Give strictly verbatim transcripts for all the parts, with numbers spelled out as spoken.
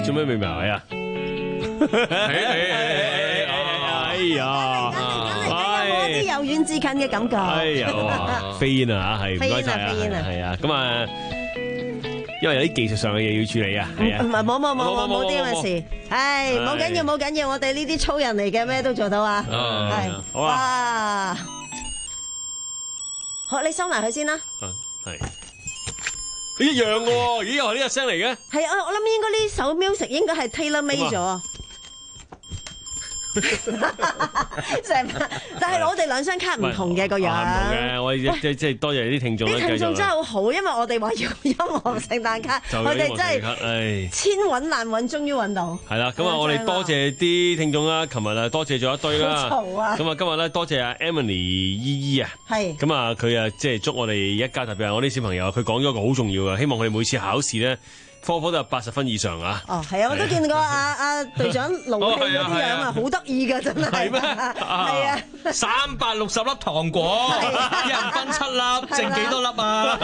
做咩未埋位啊？哎呀！ 有啲由遠至近嘅感覺。 哎呀，飛煙啊嚇，係唔該曬啊， 飛煙啊， 係啊，咁啊，因為有啲技術上嘅嘢要處理啊，係啊， 唔係冇冇冇冇冇啲咁嘅事，係冇緊要冇緊要，我哋呢啲粗人嚟嘅，咩都做到啊，係， 好啊， 哇，好，你收埋佢先啦， 係一樣嘅喎，咦又係呢個聲嚟嘅？ 係啊，我諗應該呢首 music 應該係 tailor made 咗。成班，但係我哋兩張卡唔同嘅個樣。唔同嘅，我即即係多謝啲聽眾啦。 啲聽眾真係好好，因為我哋話要音樂聖誕卡，我哋真係千揾難揾，終於揾到。 係啦，咁啊，我哋多謝啲聽眾啦。琴日啊，多謝咗一堆啦。 好嘈啊！ 咁啊，今日咧多謝阿 Emily 姨姨啊。 係。咁啊，佢啊，即係祝我哋一家，特別係我啲小朋友，佢講咗一個好重要嘅，希望佢哋每次考試咧，科科都有八十分以上啊！ 哦，係啊，我都見過阿阿隊長勞氣嗰啲樣啊，好得意㗎，真係。 係咩？ 係啊， 三百六十粒糖果，一人分七粒，剩幾多粒啊？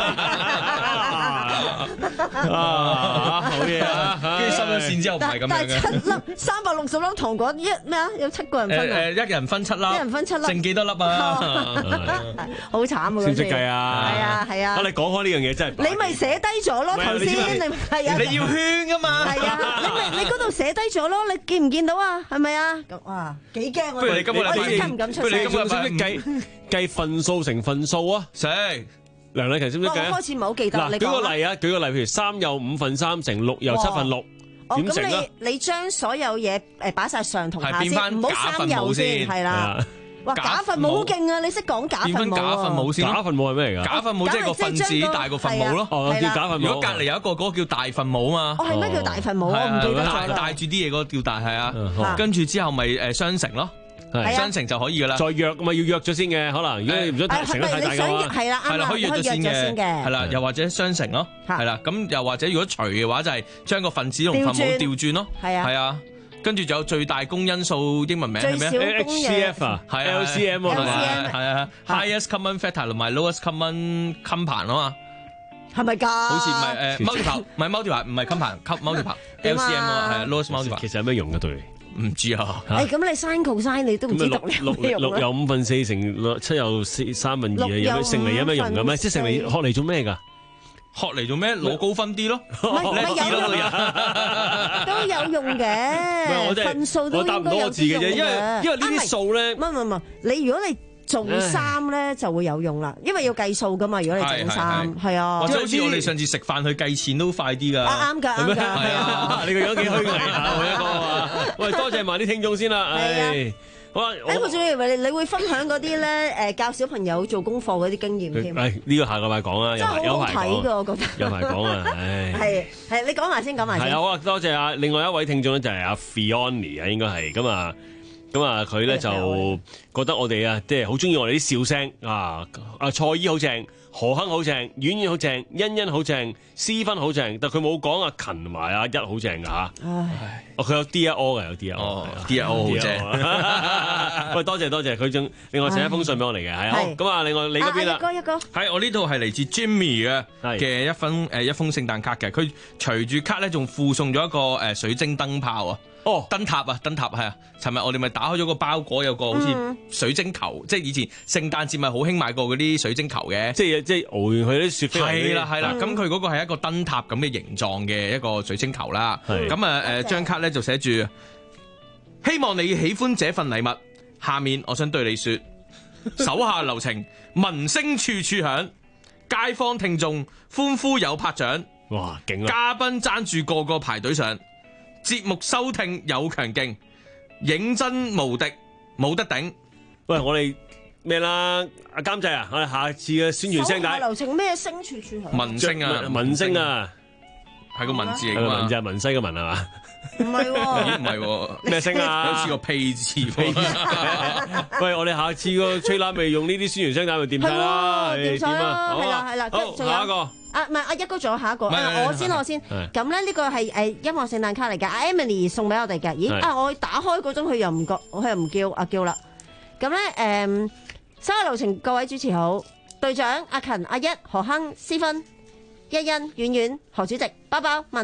啊，好嘢啊！ 跟住收咗線之後唔係咁樣嘅。 但係七粒三百六十粒糖果，一咩啊？有七個人分啊？ 誒誒，一人分七粒， 一人分七粒， 剩幾多粒啊？ 好慘啊！ 識唔識計啊？ 係啊係啊！ 啊，你講開呢樣嘢真係， 你咪寫低咗咯，頭先你係啊。 你要圈噶嘛？ 係啊，你咪你嗰度寫低咗咯，你見唔見到啊？係咪啊？咁哇，幾驚我！ 不如你今個禮拜， 我而家唔敢出聲。 不如你識唔識計計份數乘份數啊？ 識。 梁麗琴識唔識計啊？ 我開始唔係好記得。 嗱，舉個例啊，舉個例，譬如三有五份三乘六有七份六，點乘啊？ 咁你你將所有嘢誒擺晒上同下先，唔好假三有先，係啦。哇！假分母好勁啊！你識講假分母啊？ 假分母先。 假分母係咩嚟㗎？ 假分母即係個分子大過分母咯。 哦，叫假分母。 如果隔離有一個嗰個叫大分母啊嘛。 哦，係咩叫大分母？我唔記得咗啦。 帶住啲嘢嗰個叫大係啊。跟住之後咪誒雙乘咯。雙乘就可以㗎啦。 再約咪要約咗先嘅，可能如果你唔想乘得太大嘅話， 係啦， 係啦，可以約咗先嘅。係啦，又或者雙乘咯。係啦，咁又或者如果除嘅話就係將個分子同分母調轉咯。 係啊。 係啊。跟住就有最大公因數英文名係咩啊 ？H C F 啊， 係 L C M 啊， 係啊，highest common factor 同埋 lowest common compound 啊嘛， 係咪㗎？ 好似唔係誒 multiple，唔係 multiple，唔係 compound，multiple，L C M 啊，係啊 lowest multiple。 其實有咩用嘅對？ 唔知啊。 誒咁你 sin cosine 你都唔知讀六六有五分四乘六七有四三分二啊，有乘嚟有咩用嘅咩？即係乘嚟學嚟做咩㗎？ 學嚟做咩？攞高分啲咯， 叻啲咯，都有用嘅。分數都應該有啲用嘅。 因為因為呢啲數咧， 唔唔唔，你如果你做三咧就會有用啦，因為要計數噶嘛。如果你做三，係啊， 或者好似我哋上次食飯去計錢都快啲噶。 啱㗎，啱㗎， 係啊， 你個樣幾虛偽啊！我一個啊，喂，多謝埋啲聽眾先啦，唉。好啊！ 誒，我仲以為你你會分享嗰啲咧誒教小朋友做功課嗰啲經驗添。 誒，呢個下個禮拜講啊， 真係好好睇㗎，我覺得。 有排講啊，唉。 係係，你講埋先，講埋先。 係啊，好啊，多謝啊！另外一位聽眾咧就係阿 Fiona 啊，應該係咁啊，咁啊，佢咧就覺得我哋啊，即係好中意我哋啲笑聲啊！啊，蔡姨好正，何亨好正，婉婉好正，欣欣好正，思芬好正，但佢冇講阿勤同埋阿一好正㗎嚇。唉，哦，佢有 D R O 嘅，有 D R O，D R O 好正。 喂，多謝多謝，佢仲另外寫一封信俾我嚟嘅，係好咁啊！另外你嗰邊啦， 一個一個， 係我呢度係嚟自 Jimmy 嘅嘅一封誒一封聖誕卡嘅，佢隨住卡咧仲附送咗一個誒水晶燈泡啊！哦，燈塔啊，燈塔係啊！尋日我哋咪打開咗個包裹，有個好似水晶球，嗯、即係以前聖誕節咪好興買過嗰啲水晶球嘅，即係即係熬完佢啲雪飛。係啦係啦，咁佢嗰個係一個燈塔咁嘅形狀嘅一個水晶球啦。咁啊誒張卡咧就寫住，希望你喜歡這份禮物。下面我想對你說，手下留情，聞聲處處響，街坊聽眾歡呼有拍掌， 哇勁啊！ 嘉賓爭住個個排隊上。節目收聽有強勁，認真無敵，冇得頂。喂，我哋咩啦？阿監製啊，我哋下次嘅宣傳聲帶。 流程咩聲處處響？ 文聲啊， 文聲啊， 係個文字嚟噶嘛？ 文字係文西嘅文係嘛？ 唔係喎， 咦唔係喎， 咩聲啊？ 有似個屁字屁字。 喂，我哋下次個吹喇咪用呢啲宣傳聲帶咪掂晒啦， 掂晒啦，係啦係啦。 好，下一個。 啊，唔係阿一哥，仲有下一個，我先我先。咁咧呢個係誒音樂聖誕卡嚟嘅，阿 Emily 送俾我哋嘅。咦啊，我打開嗰種佢又唔覺，佢又唔叫阿叫啦。咁咧誒，收下流程，各位主持好，隊長阿勤、阿一、何亨、思芬、欣欣、婉婉、何主席、包包、饅頭、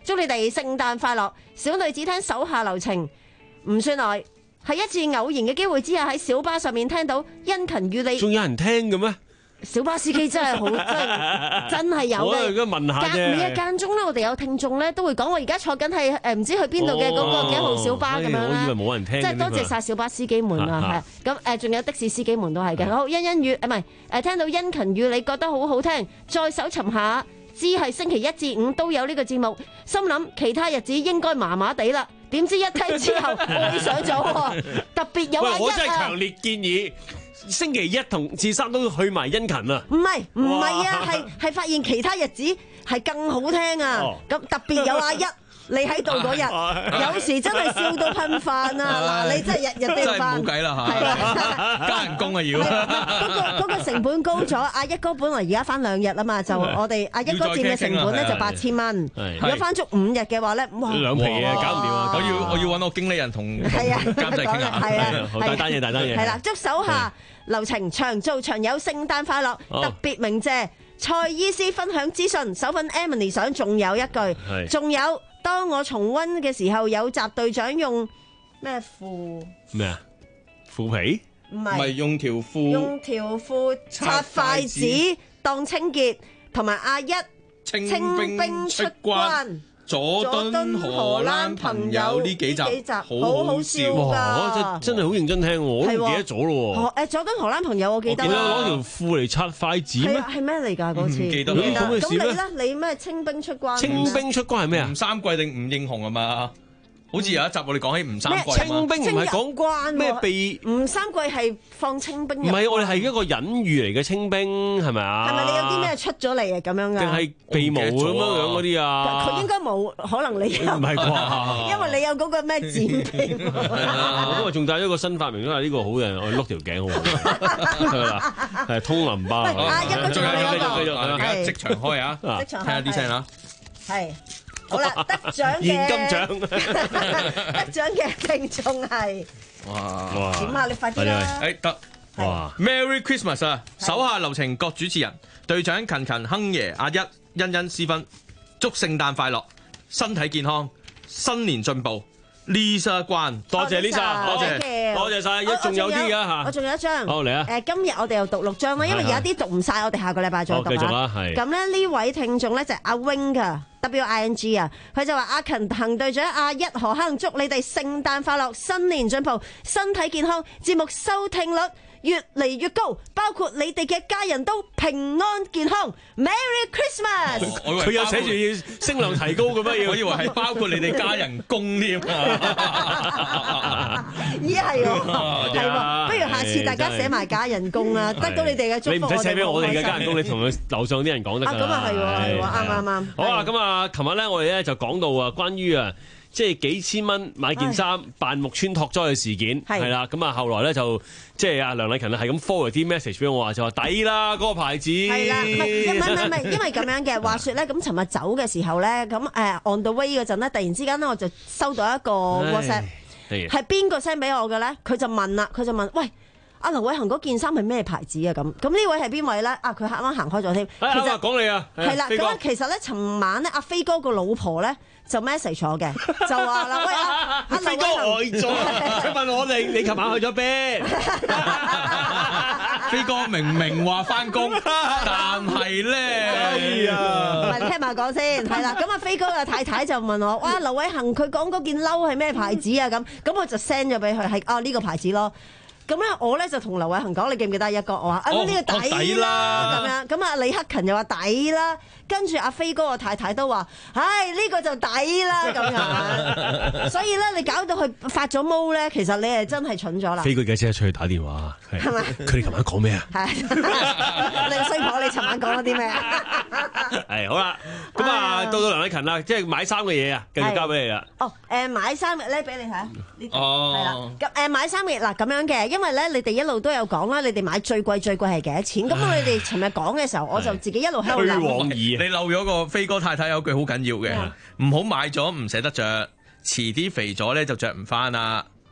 祝你哋聖誕快樂。小女子聽手下留情唔算耐，係一次偶然嘅機會之下喺小巴上面聽到殷勤與你。 仲有人聽嘅咩？ 小巴司機真係好，真係真係有嘅。 我而家問下啫。 每日間中咧，我哋有聽眾咧都會講，我而家坐緊係誒唔知去邊度嘅嗰個幾號小巴咁樣啦。 我以為冇人聽。 即係多謝晒小巴司機們啊，係咁誒，仲有的士司機們都係嘅。好，欣欣與誒唔係誒，聽到殷勤與你覺得好好聽，再搜尋下，知係星期一至五都有呢個節目，心諗其他日子應該麻麻地啦。點知一聽之後愛上咗喎，特別有阿一啊！ 我真係強烈建議。星期一同至三都去埋殷勤啊！ 唔係唔係啊，係係發現其他日子係更好聽啊！咁特別有阿一你喺度嗰日，有時真係笑到噴飯啊！嗱，你真係日日都要翻， 真係冇計啦嚇，加人工啊要。 嗰個嗰個成本高咗，阿一哥本來而家翻兩日啊嘛，就我哋阿一哥佔嘅成本咧就八千蚊，如果翻足五日嘅話咧，哇！ 兩皮嘢搞唔掂啊！ 我要我要揾我經理人同監製傾下， 係啊， 大單嘢大單嘢。 係啦，祝手下留情長做長有，聖誕快樂！特別鳴謝蔡醫師分享資訊，首份 Emily 相仲有一句，仲有當我重溫嘅時候，有集隊長用咩褲咩啊？褲皮？ 唔唔係用條褲用條褲擦筷子當清潔，同埋阿一清兵出關。佐敦荷蘭朋友呢幾集好好笑哇！真真係好認真聽，我都唔記得咗咯。 誒，佐敦荷蘭朋友我記得。 我記得攞條褲嚟擦筷子咩？ 係咩嚟㗎嗰次？ 唔記得。 咁你咧？你咩清兵出關？ 清兵出關係咩啊？ 吳三桂定吳應紅啊嘛？好似有一集我哋講起吳三桂清兵唔係講關咩避？ 吳三桂係放清兵入。 唔係，我哋係一個隱喻嚟嘅清兵，係咪啊？ 係咪你有啲咩出咗嚟啊？咁樣噶？ 定係避毛咁樣樣嗰啲啊？ 佢應該冇，可能你唔係啩？ 因為你有嗰個咩剪鼻毛。 我今日仲帶咗個新發明，都係呢個好嘅，我碌條頸好，係咪啦？係通淋巴。 啊，一個仲有一個， 繼續，而家即場開啊！ 即場開， 聽下啲聲啊！ 係。好啦，得獎嘅現金獎， 得獎嘅聽眾係哇！ 點啊？你快啲啦！ 誒得哇 ！Merry Christmas 啊！手下留情各主持人，隊長勤勤亨爺阿一欣欣私分，祝聖誕快樂，身體健康，新年進步。Lisa 關， 多謝 Lisa，多謝多謝晒，一仲有啲㗎嚇， 我仲有一張， 好嚟啊！ 誒，今日我哋又讀六張啦，因為有啲讀唔晒，我哋下個禮拜再讀啊。 繼續啦，係。 咁咧呢位聽眾咧就係阿 Wing 噶 ，W I N G 啊，佢就話阿勤行隊長阿一何亨，祝你哋聖誕快樂，新年進步，身體健康，節目收聽率越嚟越高，包括你哋嘅家人都平安健康。Merry Christmas！ 佢有寫住要聲量提高嘅咩？ 我以為係包括你哋加人工添啊！ 咦係喎，係喎，不如下次大家寫埋加人工啊，得到你哋嘅祝福。 你唔使寫俾我哋嘅加人工，你同佢樓上啲人講得㗎。 啊，咁啊係喎，係喎，啱啱啱。 好啊，咁啊，琴日咧我哋咧就講到啊，關於啊。即係幾千蚊買件衫扮木村拓哉嘅事件係啦，咁啊後來咧就即係阿梁麗勤啊係咁 forward 啲 message 俾我話就話抵啦嗰個牌子係啦，唔係唔係唔係，因為咁樣嘅話説咧，咁尋日走嘅時候咧，咁誒 on the way 嗰陣咧，突然之間咧我就收到一個 WhatsApp，係邊個 send 俾我嘅咧？佢就問啦，佢就問喂。阿劉偉恒嗰件衫係咩牌子啊？咁咁呢位係邊位咧？啊，佢啱啱行開咗添。其實講你啊， 係啦。咁其實咧，尋晚咧，阿飛哥個老婆咧就 message 咗嘅，就話啦，喂阿阿飛哥呆咗，佢問我哋你琴晚去咗邊？ 飛哥明明話翻工，但係咧， 唔係聽埋講先，係啦。咁阿飛哥嘅太太就問我，哇，劉偉恒佢講嗰件褸係咩牌子啊？咁咁我就 send 咗俾佢，係啊呢個牌子咯。咁咧，我咧就同劉偉恒講，你記唔記得一個？我話啊呢個抵啦，咁樣。咁啊李克勤又話抵啦，跟住阿飛哥個太太都話，唉呢個就抵啦咁樣。所以咧，你搞到佢發咗毛咧，其實你係真係蠢咗啦。 飛哥幾時出去打電話？係咪？佢哋琴晚講咩啊？係你衰婆，你尋晚講咗啲咩啊？ 係好啦，咁啊到到梁麗勤啦，即係買衫嘅嘢啊，繼續交俾你啦。 哦，誒買衫嘅咧，俾你睇下呢個係啦。 哦， 咁誒買衫嘅嗱咁樣嘅，因為咧你哋一路都有講啦，你哋買最貴最貴係幾多錢？咁你哋尋日講嘅時候，我就自己一路喺度諗。 虛妄意， 你漏咗個飛哥太太有句好緊要嘅，唔好買咗唔捨得着，遲啲肥咗咧就着唔翻啦。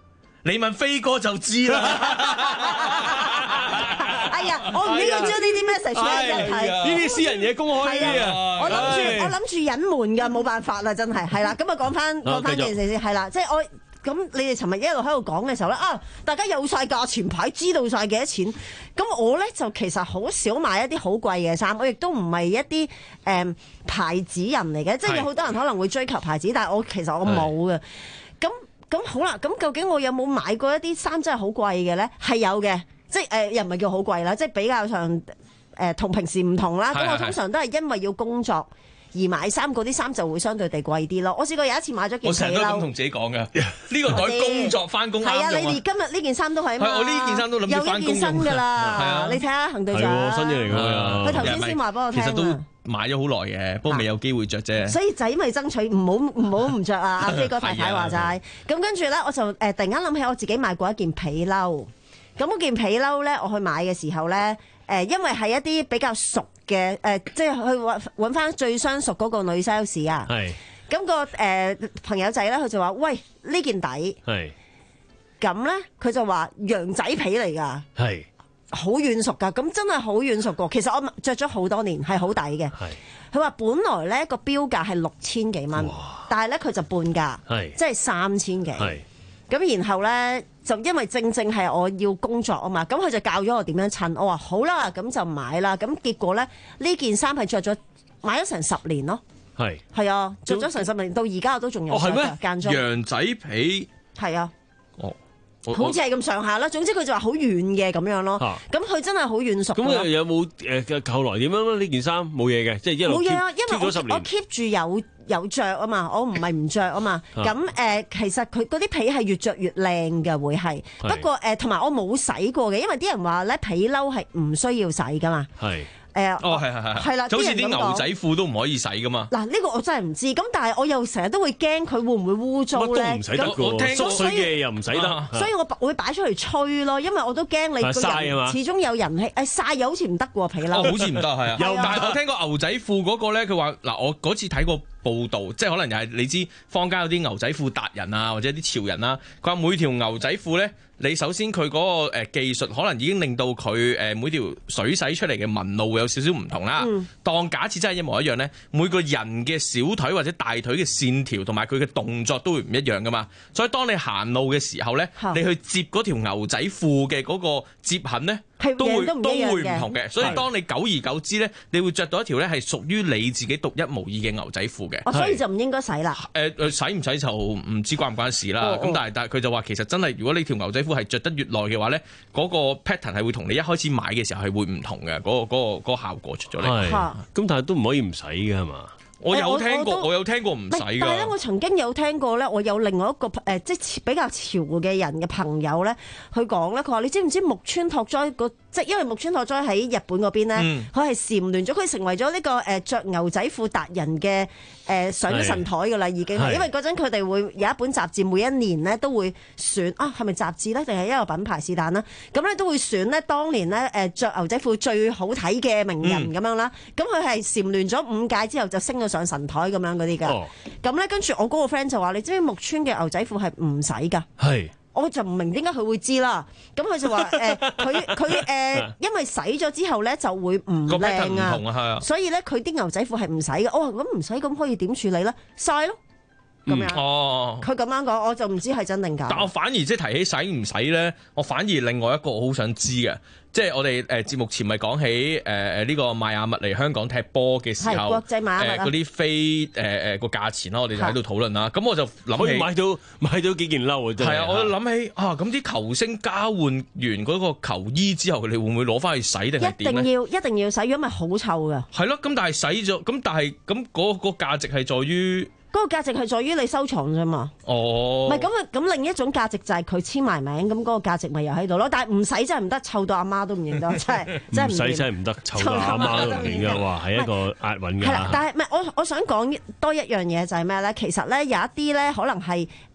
你問飛哥就知啦。 哎呀，我唔應該將呢啲 message 俾人睇， 呢啲私人嘢公開啲啊！ 我諗住我諗住隱瞞㗎，冇辦法啦，真係係啦。咁啊講翻講翻件事先，係啦，即係我咁你哋尋日一路喺度講嘅時候咧，啊大家有晒價錢牌，知道晒幾多錢。咁我咧就其實好少買一啲好貴嘅衫，我亦都唔係一啲誒、嗯、牌子人嚟嘅，即係有好多人可能會追求牌子，但係我其實我冇嘅。咁咁好啦，咁究竟我有冇買過一啲衫真係好貴嘅咧？係有嘅。即係誒、呃，又唔係叫好貴啦，即係比較上誒同、呃、平時唔同啦。咁我通常都係因為要工作而買衫，嗰啲衫就會相對地貴啲咯。我試過有一次買咗件皮褸， 我成日都咁同自己講㗎，呢個袋工作翻工啱用啊。係啊， 你哋今日呢件衫都係嘛？ 係我呢件衫都諗住翻工用。 有一件新㗎啦， 係啊， 你睇下行隊長， 新嘢嚟㗎。 佢頭先先話俾我聽， 其實都買咗好耐嘅，不過未有機會着啫。 所以仔咪爭取唔好唔好唔着啊！阿飛哥太太話齋。咁跟住咧，我就誒、呃、突然間諗起我自己買過一件皮褸。咁嗰件皮褸咧，我去買嘅時候咧，誒、呃，因為係一啲比較熟嘅，誒、呃，即係去揾揾翻最相熟嗰個女 sales 啊。係。咁、那個誒、呃、朋友仔咧，佢就話：喂，呢件底。係。咁咧，佢就話羊仔皮嚟㗎。係。好軟熟㗎，咁真係好軟熟㗎。其實我着咗好多年，係好抵嘅。係。佢話本來咧個標價係六千幾蚊，但係咧佢就半價，係，即係三千幾。係。咁然後咧，就因為正正係我要工作啊嘛，咁佢就教咗我點樣襯。我話好啦，咁就買啦。咁結果咧，呢件衫係着咗買咗成十年咯。係係啊，着咗成十年，到而家我都仲有着嘅間中。 羊仔皮係啊。 哦。 好似係咁上下啦，總之佢就話好軟嘅咁樣咯。咁佢真係好軟熟。 咁有冇誒後來點樣咧？呢件衫冇嘢嘅，即係一路 keep 冇嘢啊，因為我咗十年我 keep 住有有著啊嘛，我唔係唔着啊嘛。咁誒、呃，其實佢嗰啲皮係越着越靚嘅，會係。不過誒，同、呃、埋我冇洗過嘅，因為啲人話咧皮褸係唔需要洗噶嘛。係。誒、呃、 哦，係係係， 係啦， 就好似啲牛仔褲都唔可以洗噶嘛。嗱， 呢個我真係唔知，咁但係我又成日都會驚佢會唔會污糟咧。 乜都唔使得㗎，縮水嘅又唔使得。 所以我會擺出嚟吹咯，因為我都驚你個人始終有人氣。誒曬又好似唔得喎皮褸。 哦，好似唔得係啊。又但係我聽過牛仔褲嗰個咧，佢話嗱，我嗰次睇過報道，即係可能又係你知坊間有啲牛仔褲達人啊，或者啲潮人啦。佢話每條牛仔褲咧，你首先佢嗰個誒技術可能已經令到佢誒每條水洗出嚟嘅紋路會有少少唔同啦。嗯、當假設真係一模一樣咧，每個人嘅小腿或者大腿嘅線條同埋佢嘅動作都會唔一樣噶嘛。所以當你行路嘅時候咧，哈你去接嗰條牛仔褲嘅嗰個接痕咧，都會都，都會唔同嘅。所以當你久而久之咧，你會着到一條咧係屬於你自己獨一無二嘅牛仔褲嘅。 哦，所以就唔應該洗啦。 誒誒，洗唔洗就唔知關唔關事啦。咁、哦哦、但係但係佢就話其實真係如果你條牛仔褲係着得越耐嘅話咧，嗰、嗰個 pattern 係會同你一開始買嘅時候係會唔同嘅，嗰、嗰個嗰、嗰個嗰個效果出咗嚟。係， 咁但係都唔可以唔洗嘅係嘛？ 我有聽過，我，我，我有聽過唔使㗎。 但係咧，我曾經有聽過咧，我有另外一個誒、呃，即係比較潮嘅人嘅朋友咧，佢講咧，佢話你知唔知木村拓哉個即係因為木村拓哉喺日本嗰邊咧，佢係蟬聯咗，佢成為咗呢、這個誒著、呃、牛仔褲達人嘅誒、呃、上咗神台㗎啦，已經係。因為嗰陣佢哋會有一本雜誌，每一年咧都會選啊，係咪雜誌咧，定係一個品牌是但啦？咁咧都會選咧當年咧誒著牛仔褲最好睇嘅名人咁、嗯、樣啦。咁佢係蟬聯咗五屆之後就升咗上神台咁樣嗰啲㗎，咁咧跟住我嗰個 friend 就話：你知唔知木村嘅牛仔褲係唔使㗎？係，我就唔明點解佢會知啦。咁佢就話誒，佢佢誒，因為洗咗之後咧就會唔靚啊，啊所以咧佢啲牛仔褲係唔使嘅。我話咁唔使咁可以點處理咧？曬咯，咁樣。嗯、哦，佢咁樣講，我就唔知係真定假。 但我反而即係提起洗唔洗咧，我反而另外一個我好想知嘅。即係我哋誒節目前咪講起誒誒呢個邁阿密嚟香港踢波嘅時候， 國際邁阿密嗰啲飛誒誒個價錢啦，我哋就喺度討論啦。咁我就諗起可以買到買到幾件褸啊！真係。係啊， 我諗起啊，咁啲球星交換完嗰個球衣之後，佢哋會唔會攞翻去洗定係點咧？ 一定要一定要洗，如果咪好臭㗎。 係咯，咁但係洗咗，咁但係咁嗰個價值係在於。 嗰個價值係在於你收藏啫嘛， 哦， 唔係咁啊，咁另一種價值就係佢簽埋名，咁嗰個價值咪又喺度咯。但係唔使真係唔得，臭到阿媽都唔認得，真係真係唔使真係唔得，臭到阿媽都唔認㗎。哇，係一個押韻㗎。 係啦，但係唔係我我想講多一樣嘢就係咩咧？其實咧有一啲咧可能係誒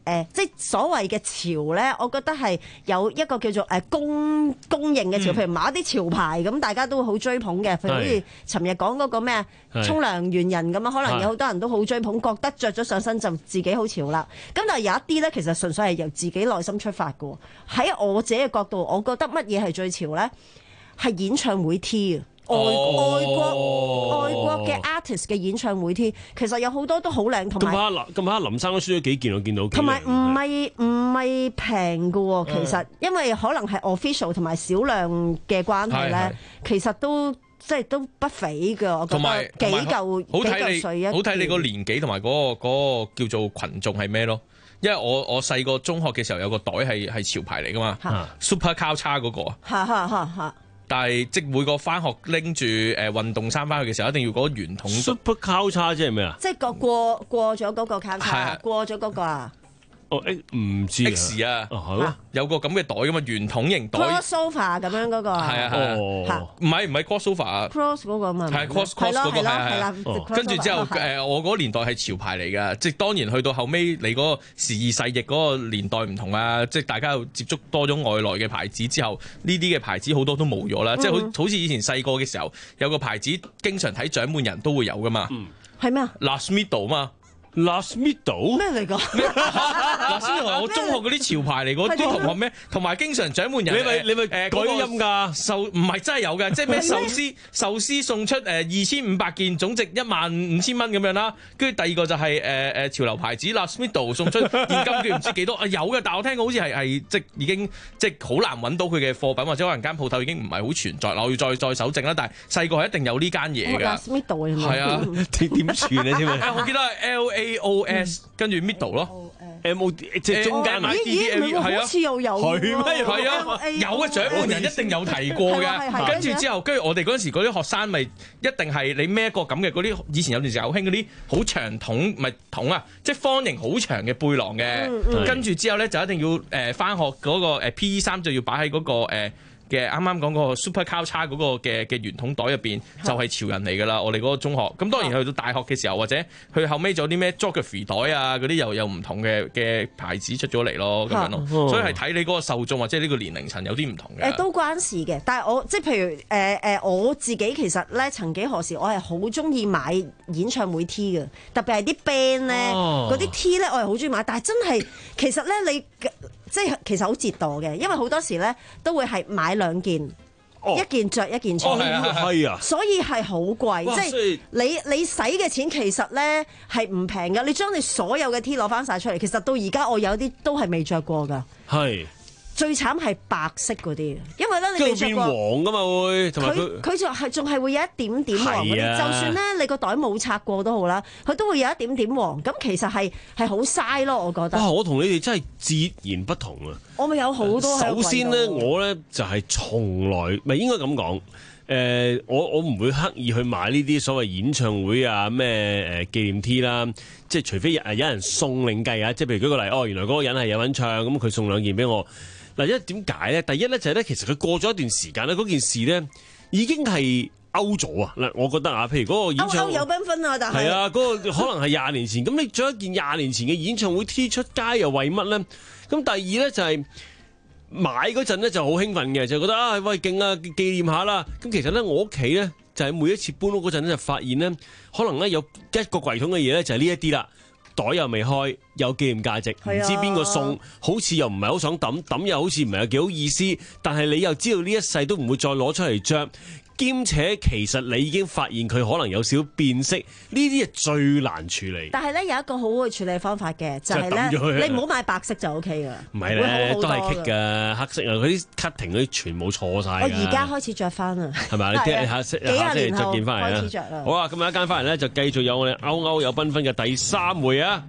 誒，即係所謂嘅潮咧，我覺得係有一個叫做誒公公認嘅潮，譬如某一啲潮牌咁，大家都會好追捧嘅，譬如好似尋日講嗰個咩啊，沖涼猿人咁啊，可能有好多人都好追捧，覺得着咗上身就自己好潮啦。咁但係有一啲咧，其實純粹係由自己內心出發嘅。喺我自己嘅角度，我覺得乜嘢係最潮咧？係演唱會 T 啊！外外國外國嘅 artist 嘅演唱會 T， 其實有好多都好靚，同埋咁下咁下林生都輸咗幾件，我見到。 同埋唔係唔係平嘅喎，其實因為可能係 official 同埋少量嘅關係咧，其實都即係都不菲嘅。我覺得幾嚿幾嚿水一件。 好睇你個年紀同埋嗰個嗰個叫做群眾係咩咯？因為我我細個中學嘅時候有個袋係係潮牌嚟噶嘛 ，Super 交叉嗰個。 嚇嚇嚇嚇！ 但係即每個翻學拎住誒運動衫翻去嘅時候，一定要嗰個圓筒。 Super 交叉即係咩啊？ 即係過過過咗嗰個交叉，過咗嗰個啊？ 哦，唔知 X 啊， 係有個咁嘅袋噶嘛，圓筒型袋。 Crossover 咁樣嗰個係啊係啊，唔係唔係 crossover 啊 ，cross 嗰個嘛， 係 cross cross 嗰個係係啦。 跟住之後誒，我嗰個年代係潮牌嚟噶，即係當然去到後尾你嗰個時移世易嗰個年代唔同啊，即係大家又接觸多咗外來嘅牌子之後，呢啲嘅牌子好多都冇咗啦，即係好好似以前細個嘅時候有個牌子經常睇獎門人都會有噶嘛， 係咩啊 ？Last Middle 嘛。 Last Middle 咩嚟㗎？ 嗱，先係我中學嗰啲潮牌嚟，嗰啲同學咩？同埋經常獎門人， 你咪你咪誒改音㗎？ 壽唔係真係有嘅，即係咩壽司壽司送出誒二千五百件，總值一萬五千蚊咁樣啦。跟住第二個就係誒誒潮流牌子 Last Middle 送出現金券唔知幾多啊，有嘅，但我聽講好似係係即係已經即係好難揾到佢嘅貨品，或者可能間鋪頭已經唔係好存在。我要再再搜證啦，但係細個係一定有呢間嘢㗎。 Last Middle 係啊， 點串咧？添我記得係 L A O S 跟住 middle 咯 ，M O D 即係中間啊， 係啊，好似又有係咩？ 係啊，有嘅獎門人一定有提過嘅。跟住之後，跟住我哋嗰陣時嗰啲學生咪一定係你孭一個咁嘅嗰啲，以前有段時間好興嗰啲好長筒咪筒啊，即係方形好長嘅背囊嘅。跟住之後咧就一定要誒返學嗰個誒 P E 衫就要擺喺嗰個誒嘅啱啱講嗰個 super 交叉嗰個嘅嘅圓筒袋入邊就係潮人嚟㗎啦！我哋嗰個中學，咁當然去到大學嘅時候，或者去後尾仲有啲咩 geography 袋啊嗰啲又有唔同嘅嘅牌子出咗嚟咯，咁樣咯，所以係睇你嗰個受眾或者呢個年齡層有啲唔同嘅。 誒都關事嘅，但係我即係譬如誒誒、呃、我自己其實咧，曾幾何時我係好中意買演唱會 T 嘅，特別係啲 band 咧嗰啲 T 咧，我係好中意買，但係真係其實咧你。即係其實好折墮嘅，因為好多時咧都會係買兩件，哦、一件着一件穿， 係啊， 所以係好貴。即係你你使嘅錢其實咧係唔平㗎。你將你所有嘅 T 攞翻晒出嚟，其實到而家我有啲都係未着過㗎。 係。 最慘係白色嗰啲，因為咧你未着過黃噶嘛會， 佢佢就係仲係會有一點點黃嗰啲，啊、就算咧你個袋冇拆過都好啦，佢都會有一點點黃。咁其實係係好嘥咯，我覺得。哇！ 我同你哋真係截然不同啊！ 我咪有好多。 首先咧，我咧就係從來咪應該咁講，誒、呃，我我唔會刻意去買呢啲所謂演唱會啊咩誒紀念 T 啦，即係除非誒有人送另計啊，即係譬如舉個例，哦，原來嗰個人係有份唱，咁佢送兩件俾我。嗱，一點解咧？第一咧就係咧，其實佢過咗一段時間咧，嗰件事咧已經係 out 咗啊！嗱，我覺得啊，譬如嗰個演唱會 out 有繽紛啊，但係係啊，嗰個可能係廿年前，咁你着一件廿年前嘅演唱會 T 出街又為乜咧？咁第二咧就係買嗰陣咧就好興奮嘅，就覺得啊，喂勁啊，紀念下啦！咁其實咧，我屋企咧就係每一次搬屋嗰陣咧，就發現咧，可能咧有一個櫃桶嘅嘢咧就係呢一啲啦。袋又未開，有紀念價值，唔知邊個送，好似又唔係好想抌，抌又好似唔係有幾好意思，但係你又知道呢一世都唔會再攞出嚟着，兼且其實你已經發現佢可能有少少變色，呢啲係最難處理。但係咧有一個好好嘅處理方法嘅，就係、是、咧你唔好買白色就 O K 噶，唔係咧都係棘噶，黑色啊嗰啲 cutting 嗰啲全部錯晒。我而家開始着翻啦，係咪？你聽下色，下星期着件翻嚟啦。開始着啦。好啊，咁啊一間翻嚟咧就繼續有我哋歐歐有繽紛嘅第三回啊！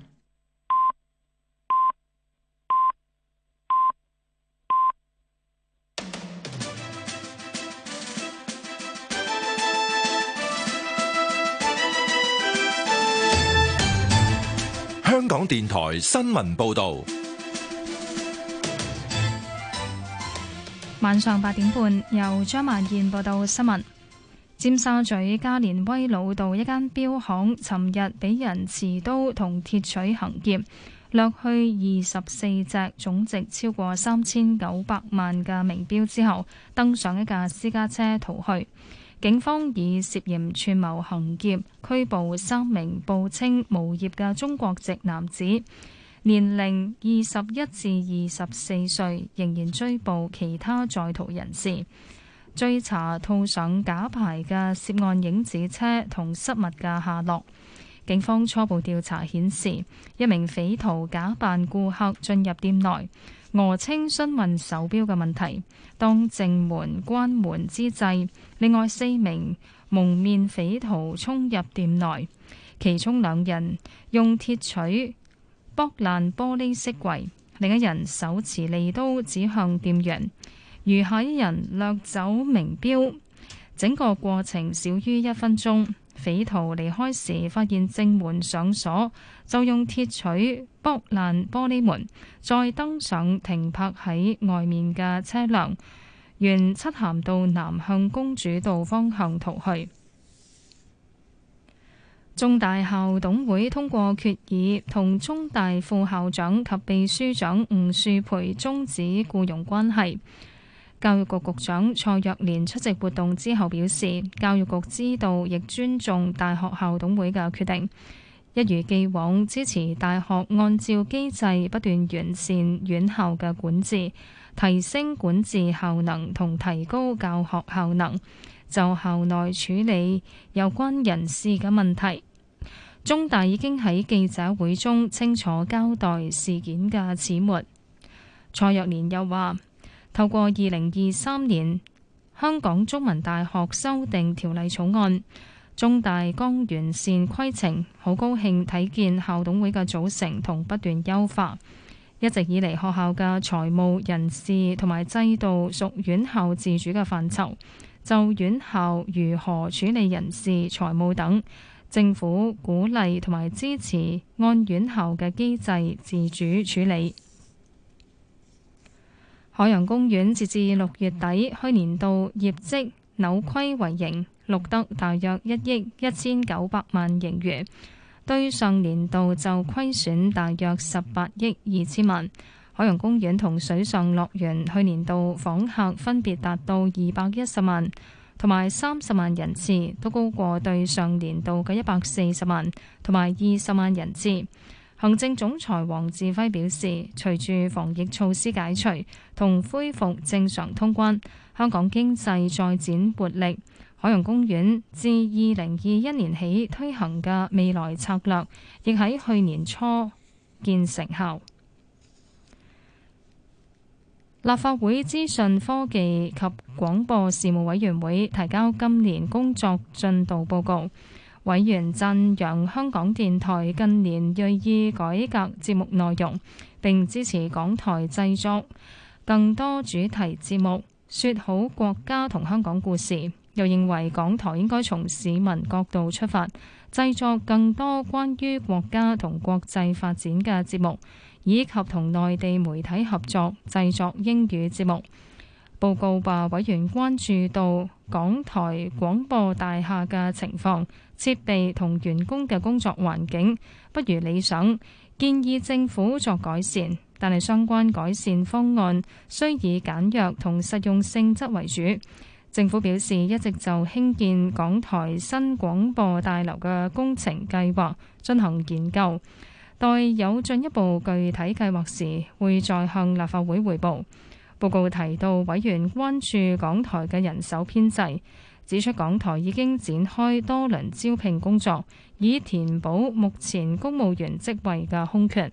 香港電台新聞報道， 晚上八點半由張曼燕報道新聞。尖沙咀加連威老道一間錶行尋日俾人持刀同鐵錘行劫， 掠去二十四隻總值超過三千九百萬嘅名錶之後，登上一架私家車逃去。警方以涉嫌串謀行劫拘捕三名報稱無業嘅中國籍男子，年齡二十一至二十四歲，仍然追捕其他在逃人士。追查套上假牌嘅涉案影子車同失物嘅下落。警方初步調查顯示，一名匪徒假扮顧客進入店內，訛稱詢問手錶嘅問題。當正門關門之際，另外四名蒙面匪徒衝入店內，其中兩人用鐵錘剝爛玻璃飾櫃，另一人手持利刀指向店員，餘下一人掠走名錶。整個過程少於一分鐘。匪徒離開時發現正門上鎖，就用鐵錘剝爛玻璃門，再登上停泊喺外面嘅車輛，沿漆咸道南向公主道方向逃去。中大校董會通過決議，同中大副校長及秘書長吳樹培終止僱傭關係。教育局局長蔡若蓮出席活動之後表示，教育局知道亦尊重大學校董會嘅決定，一如既往支持大學按照機制不斷完善院校嘅管治，提升管治效能同提高教學效能，就校內處理有關人事嘅問題。中大已經喺記者會中清楚交代事件嘅始末。蔡若蓮又話，透過二零二三年香港中文大學修訂條例草案，中大剛完善規程，好高興睇見校董會嘅組成同不斷優化。一直以嚟學校嘅財務、人事同埋制度屬院校自主嘅範疇，就院校如何處理人事、財務等，政府鼓勵同埋支持按院校嘅機制自主處理。海洋公園截至六月底，去年度業績扭虧為盈，錄得大約一億一千九百萬盈餘，對上年度就虧損大約十八億二千萬。海洋公園同水上樂園去年度訪客分別達到二百一十萬同埋三十萬人次，都高過對上年度嘅一百四十萬同埋二十萬人次。行政總裁黃志輝表示，隨住防疫措施解除同恢復正常通關，香港經濟再展活力。海洋公園自二零二一年起推行嘅未來策略，亦喺去年初見成效。立法會資訊科技及廣播事務委員會提交今年工作進度報告。委員讚揚香港電台近年銳意改革節目內容，並支持港台製作更多主題節目，說好國家同香港故事。又認為港台應該從市民角度出發，製作更多關於國家同國際發展嘅節目，以及同內地媒體合作製作英語節目。報告話，委員關注到港台廣播大廈嘅情況、設備同員工嘅工作環境不如理想，建議政府作改善，但係相關改善方案需以簡約同實用性質為主。政府表示一直就興建港台新廣播大樓嘅工程計劃進行研究，待有進一步具體計劃時會再向立法會匯報。報告提到，委員關注港台嘅人手編制，指出港台已經展開多輪招聘工作，以填補目前公務員職位嘅空缺。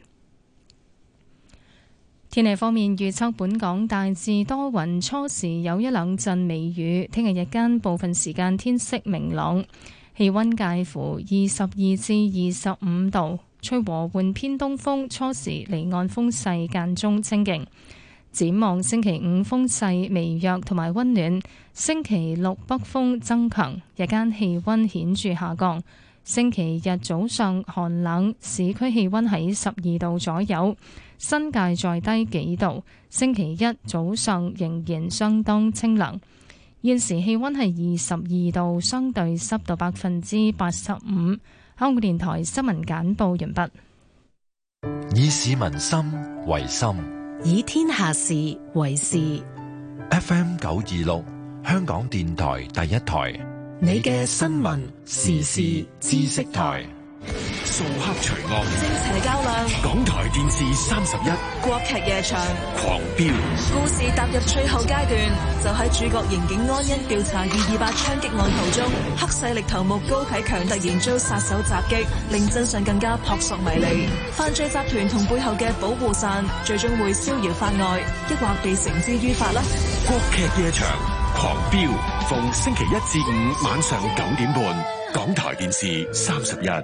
天氣方面預測，本港大致多雲，初時有一兩陣微雨，聽日日間部分時間天色明朗，氣溫介乎二十二至二十五度，吹和緩偏東風，初時離岸風勢間中清勁。展望星期五風勢微弱同埋溫暖，星期六北風增強，日間氣溫顯著下降。星期日早上寒冷，市區氣溫喺十二度左右，新界再低幾度。星期一早上仍然相當清涼。現時氣溫係二十二度，相對濕度百分之八十五。香港電台新聞簡報完畢。 以市民心為心， 以天下事為事。 F M 九二六，香港電台第一台， 你嘅新聞時事知識台。 掃黑除惡， 正邪較量， 港台電視三十一， 國劇夜場， 狂飆， 故事踏入最後階段，就喺主角刑警安欣調查二二八槍擊案途中，黑勢力頭目高啟強突然遭殺手襲擊，令真相更加撲朔迷離。犯罪集團同背後嘅保護傘，最終會逍遙法外，抑或被繩之於法呢？ 國劇夜場，狂飆，逢星期一至五晚上九點半，港台電視三十一。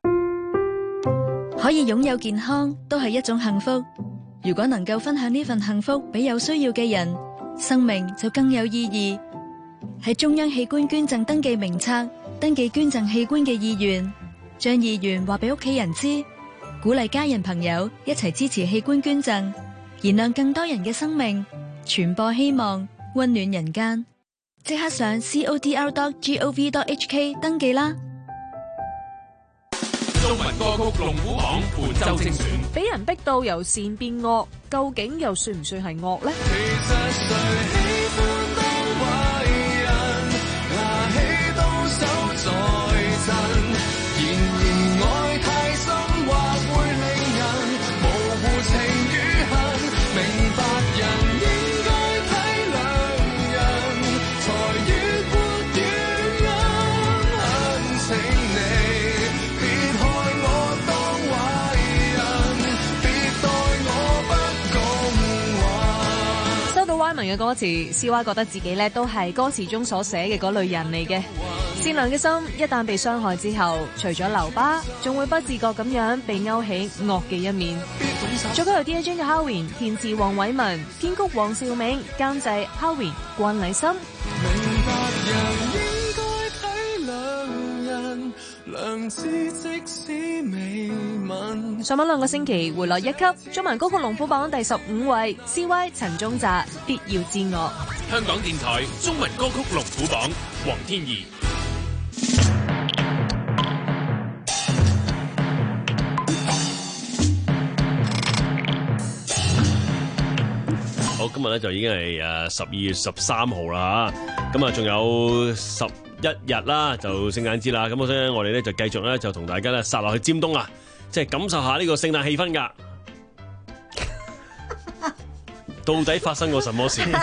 可以擁有健康都係一種幸福，如果能夠分享呢份幸福俾有需要嘅人，生命就更有意義。喺中央器官捐贈登記名冊登記捐贈器官嘅意願，將意願話俾屋企人知，鼓勵家人朋友一齊支持器官捐贈，燃亮更多人嘅生命，傳播希望，溫暖人間。即刻上 C O D R dot gov dot H K 登記啦！ 中文歌曲龍虎榜本周精選， 俾人逼到由善變惡，究竟又算唔算係惡呢？ 其實誰喜歡當壞人，拿起刀手在震，然而愛太深或會令人模糊情與恨，明白人應該體諒人，才越活越啱，懇請你歪文嘅歌詞 ，C Y 覺得自己咧都係歌詞中所寫嘅嗰類人嚟嘅。善良嘅心一旦被傷害之後，除咗留疤，仲會不自覺咁樣被勾起惡嘅一面。作曲由 D J 嘅 Howin， 填詞黃偉文，編曲黃兆銘，監製 Howin 關禮深。 明白人應該體諒人，良知即使未泯。 上晚兩個星期回落一級，中文歌曲龍虎榜第十五位 ，C Y 陳宗澤必要之惡。 香港電台中文歌曲龍虎榜，黃天怡。 好，今日咧就已經係誒十二月十三號啦嚇，咁啊仲有十一日啦，就聖誕節啦，咁所以我哋咧就繼續咧就同大家咧殺落去尖東啊，即係感受下呢個聖誕氣氛㗎。到底發生過什麼事？琴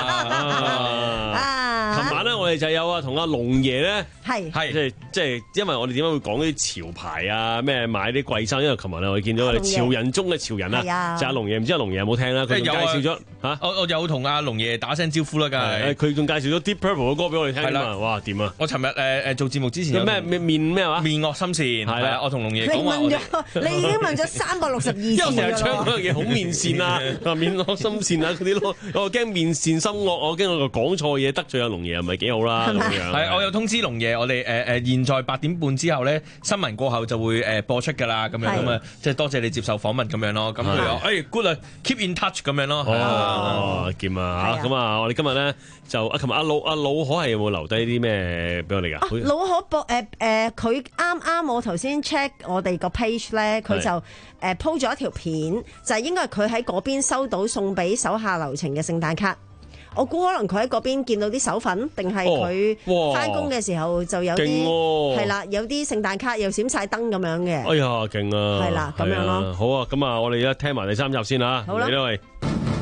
晚咧，我哋就有啊，同阿龍爺咧， 係係即係即係，因為我哋點解會講啲潮牌啊？咩買啲貴衫？因為琴日咧，我哋見到我哋潮人中嘅潮人啊，就阿龍爺，唔知阿龍爺有冇聽啦？佢仲介紹咗嚇， 我我有同阿龍爺打聲招呼啦，梗係。 佢仲介紹咗 Deep Purple 嘅歌俾我哋聽啊！哇，掂啊！ 我尋日誒誒做節目之前有咩咩面咩話？ 面惡心善係啦，我同龍爺講話。 你問咗，你已經問咗三百六十二次。因為成日唱嗰樣嘢好面善啊，話面惡心善啊嗰啲咯，我驚面善心惡，我驚我講錯嘢得罪阿龍爺，係咪幾好啦？咁樣係，我有通知龍爺，我哋誒誒現在八點半之後咧，新聞過後就會誒播出㗎啦，咁樣咁啊，即係多謝你接受訪問咁樣咯。咁佢話誒 good 啊 ，keep in touch 咁樣咯。 哦，劍啊嚇，咁啊，我哋今日咧就啊，琴日阿老阿老可係有冇留低啲咩俾我哋㗎？ 老可博誒誒，佢啱啱我頭先 check 我哋個 page 咧，佢就誒 po 咗一條片，就係應該係佢喺嗰邊收到送俾手下留情嘅聖誕卡。我估可能佢喺嗰邊見到啲手粉，定係佢翻工嘅時候就有啲係啦，有啲聖誕卡又閃晒燈咁樣嘅。 哎呀，勁啊！ 係啦，咁樣咯。 好啊，咁啊，我哋而家聽埋第三集先啦。 好啦， 呢位